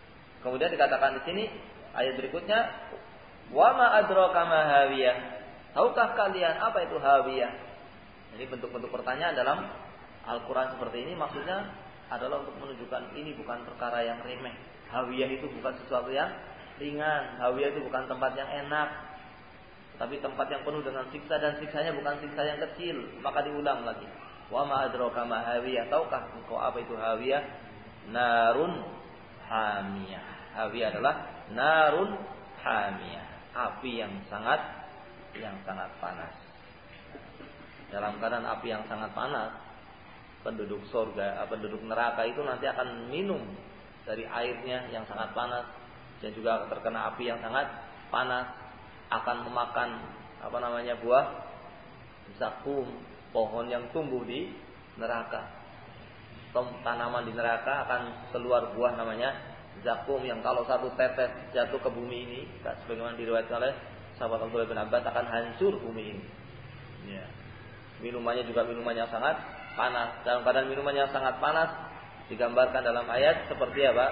A: kemudian dikatakan di sini ayat berikutnya, wa ma adraka ma hawiyah. Tahukah kalian apa itu hawiyah? Jadi bentuk-bentuk pertanyaan dalam Al-Quran seperti ini maksudnya adalah untuk menunjukkan ini bukan perkara yang remeh. Hawiyah itu bukan sesuatu yang ringan. Hawiyah itu bukan tempat yang enak, tapi tempat yang penuh dengan siksa, dan siksanya bukan siksa yang kecil. Maka diulang lagi. Wa ma adraka ma hawiyah? Tahukah engkau apa itu hawiyah? Narun hamiyah. Hawiyah adalah narun hamiyah, api yang sangat panas. Dalam keadaan api yang sangat panas, penduduk neraka itu nanti akan minum dari airnya yang sangat panas, dan juga terkena api yang sangat panas, akan memakan buah zakum, pohon yang tumbuh di neraka. Tanaman di neraka akan keluar buah namanya zakum, yang kalau satu tetes jatuh ke bumi ini, sebagaimana diriwayatkan oleh sahabat Abdullah bin Abbas, akan hancur bumi ini. Ya. Minumannya juga minuman yang sangat panas. Dalam keadaan minuman yang sangat panas digambarkan dalam ayat seperti apa?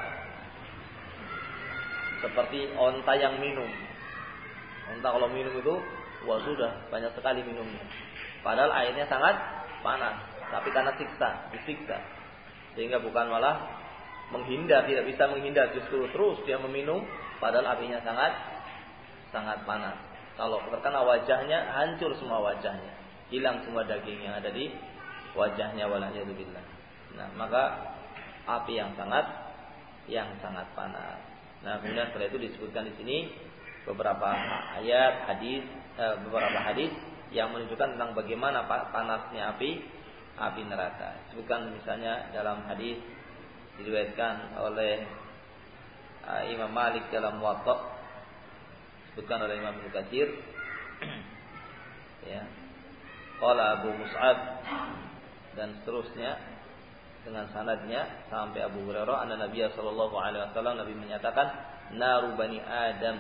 A: Seperti onta yang minum. Onta kalau minum itu, wah sudah banyak sekali minumnya. Padahal airnya sangat panas, tapi karena disiksa, sehingga bukan malah menghindar, tidak bisa menghindar, justru terus dia meminum, padahal apinya sangat panas. Kalau terkena wajahnya, hancur semua wajahnya, hilang semua daging yang ada di wajahnya, wala'iyadzubillah. Nah, maka api yang sangat panas. Nah, kemudian setelah itu disebutkan di sini beberapa hadis yang menunjukkan tentang bagaimana panasnya api neraka. Disebutkan misalnya dalam hadis diriwayatkan oleh Imam Malik dalam Muwatta, disebutkan oleh Imam Ibnu Katsir, ya, qala Abu Mus'ab, dan seterusnya dengan sanadnya sampai Abu Hurairah, anna Nabi sallallahu alaihi wasallam, Nabi menyatakan, naru bani Adam,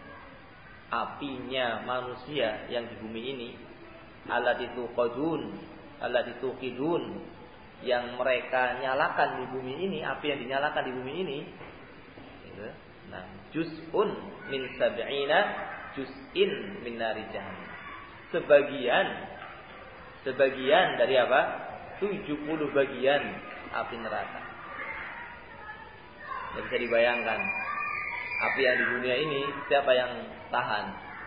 A: apinya manusia yang di bumi ini, allati tuqidun, yang mereka nyalakan di bumi ini, api yang dinyalakan di bumi ini, gitu. Nah, juz'un min sab'ina juz'in min nari jahannam. Sebagian dari apa? 70 bagian api neraka. Tidak bisa dibayangkan. Api yang di dunia ini siapa yang tahan?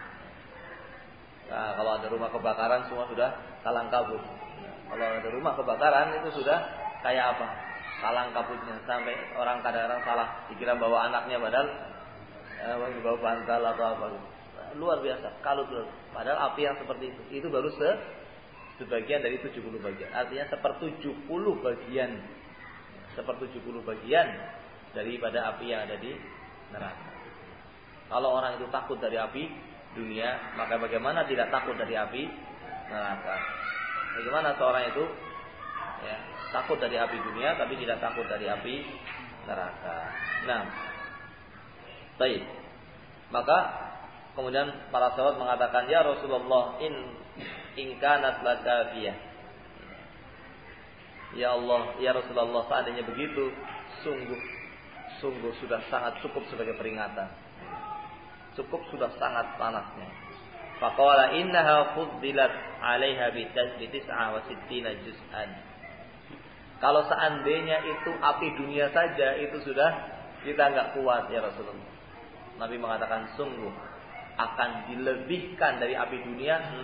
A: Nah, kalau ada rumah kebakaran semua sudah kalang kabut. Kalau ada rumah kebakaran itu sudah kayak apa? Kalang kabutnya, sampai orang kadang-kadang salah dikira bawa anaknya, padahal bawa bantal atau apa. Luar biasa, kalut. Padahal api yang seperti itu baru sebagian dari 70 bagian. Artinya 1/70 bagian. 1/70 bagian daripada api yang ada di neraka. Kalau orang itu takut dari api dunia, maka bagaimana tidak takut dari api neraka? Bagaimana seorang itu takut dari api dunia tapi tidak takut dari api neraka? Nah, baik. Maka kemudian para sahabat mengatakan, ya Rasulullah, in kanat lakafiyah. Ya Allah, ya Rasulullah, seandainya begitu, sungguh sudah sangat cukup sebagai peringatan. Cukup sudah sangat panasnya. Faqala innaha fuddilat 'alaiha bi 69 juz'an. Kalau seandainya itu api dunia saja itu sudah kita enggak kuat ya Rasulullah. Nabi mengatakan sungguh akan dilebihkan dari api dunia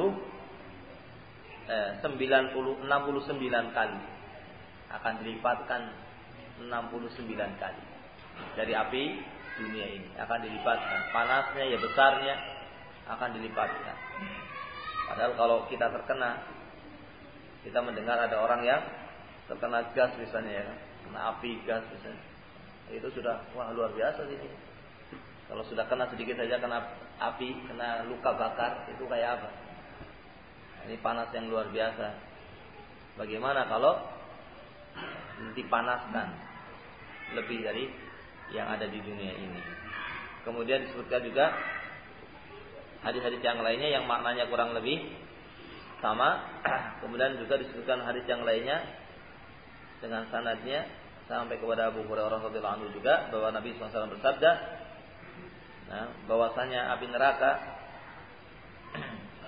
A: 69 kali. Akan dilipatkan 69 kali dari api dunia ini, akan dilipatkan. Panasnya ya besarnya akan dilipatkan. Padahal kalau kita terkena, kita mendengar ada orang yang terkena gas misalnya, ya, kena api gas misalnya, itu sudah wah luar biasa sih. Kalau sudah kena sedikit saja kena api, kena luka bakar, itu kayak apa? Ini panas yang luar biasa. Bagaimana kalau dipanaskan lebih dari yang ada di dunia ini? Kemudian disebutkan juga hadis-hadis yang lainnya yang maknanya kurang lebih sama. Kemudian juga disebutkan hadis yang lainnya dengan sanadnya sampai kepada Abu Hurairah radhiyallahu anhu juga, bahwa Nabi SAW bersabda, bahwasanya api neraka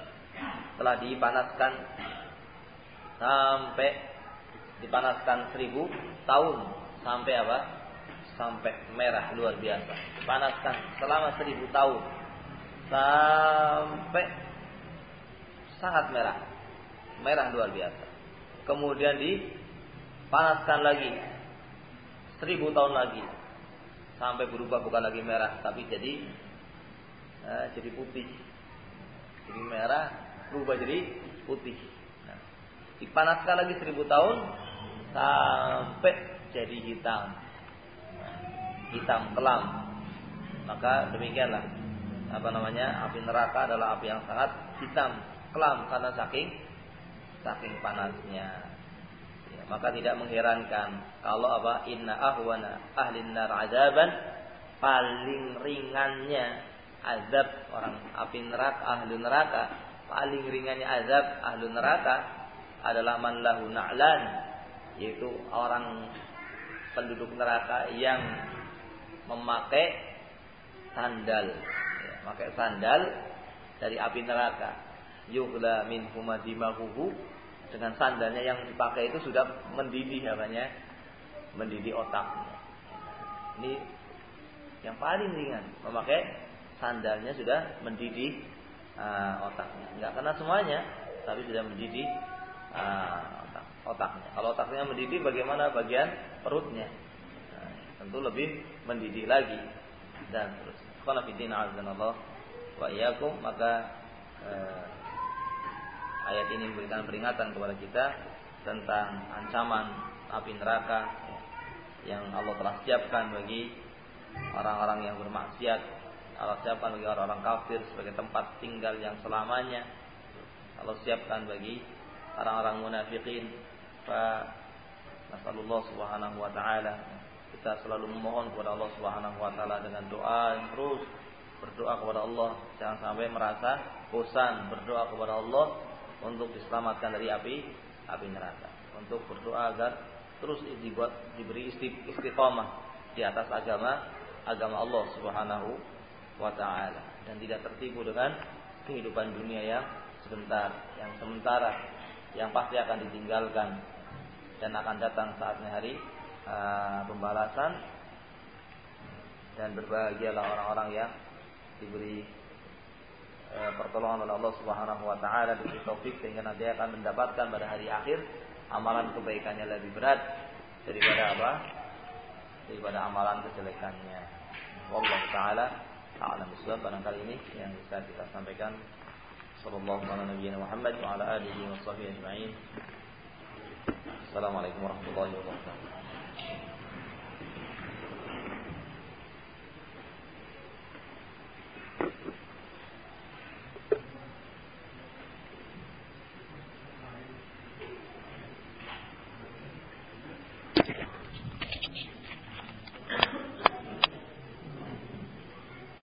A: setelah dipanaskan sampai 1000 tahun sampai apa? Sampai merah luar biasa. Dipanaskan selama 1000 tahun sampai sangat merah. Merah luar biasa. Kemudian dipanaskan lagi 1000 tahun lagi sampai berubah bukan lagi merah tapi jadi putih. Jadi merah berubah jadi putih. Nah, dipanaskan lagi 1000 tahun sampai jadi hitam. Hitam kelam. Maka demikianlah api neraka adalah api yang sangat hitam kelam karena saking panasnya. Ya, maka tidak mengherankan kalau inna ahwana ahlin nar azaban, paling ringannya azab orang api neraka, ahli neraka, paling ringannya azab ahli neraka adalah man lahu na'lan, yaitu orang penduduk neraka yang memakai sandal, ya, pakai sandal dari api neraka. Yughla min humadimahuhu, dengan sandalnya yang dipakai itu sudah mendidih mendidih otaknya. Ini yang paling ringan, memakai sandalnya sudah mendidih otaknya. Enggak kena semuanya, tapi sudah mendidih otaknya. Kalau otaknya mendidih, bagaimana bagian perutnya? Tentu lebih mendidih lagi dan terus. Qala fiddina azanallah wa iyyakum. Maka ayat ini memberikan peringatan kepada kita tentang ancaman api neraka yang Allah telah siapkan bagi orang-orang yang bermaksiat. Allah siapkan bagi orang-orang kafir sebagai tempat tinggal yang selamanya. Allah siapkan bagi orang-orang munafikin. Fa nasallallahu subhanahu wa ta'ala, kita selalu memohon kepada Allah Subhanahu wa taala dengan doa yang terus berdoa kepada Allah, jangan sampai merasa bosan berdoa kepada Allah untuk diselamatkan dari api neraka, untuk berdoa agar terus diberi istiqamah di atas agama Allah Subhanahu wa taala, dan tidak tertipu dengan kehidupan dunia yang sebentar, yang sementara, yang pasti akan ditinggalkan, dan akan datang saatnya hari pembalasan. Dan berbahagialah orang-orang yang diberi pertolongan oleh Allah Subhanahu wa taala, diberi taufik sehingga nanti akan mendapatkan pada hari akhir amalan kebaikannya lebih berat daripada amalan kejelekannya. Wallahu taala a'lam bishawab. Barangkali ini yang bisa kita sampaikan. Sallallahu alaihi Muhammad wa ala alihi wa sahbihi ajma'in. Assalamualaikum warahmatullahi wabarakatuh.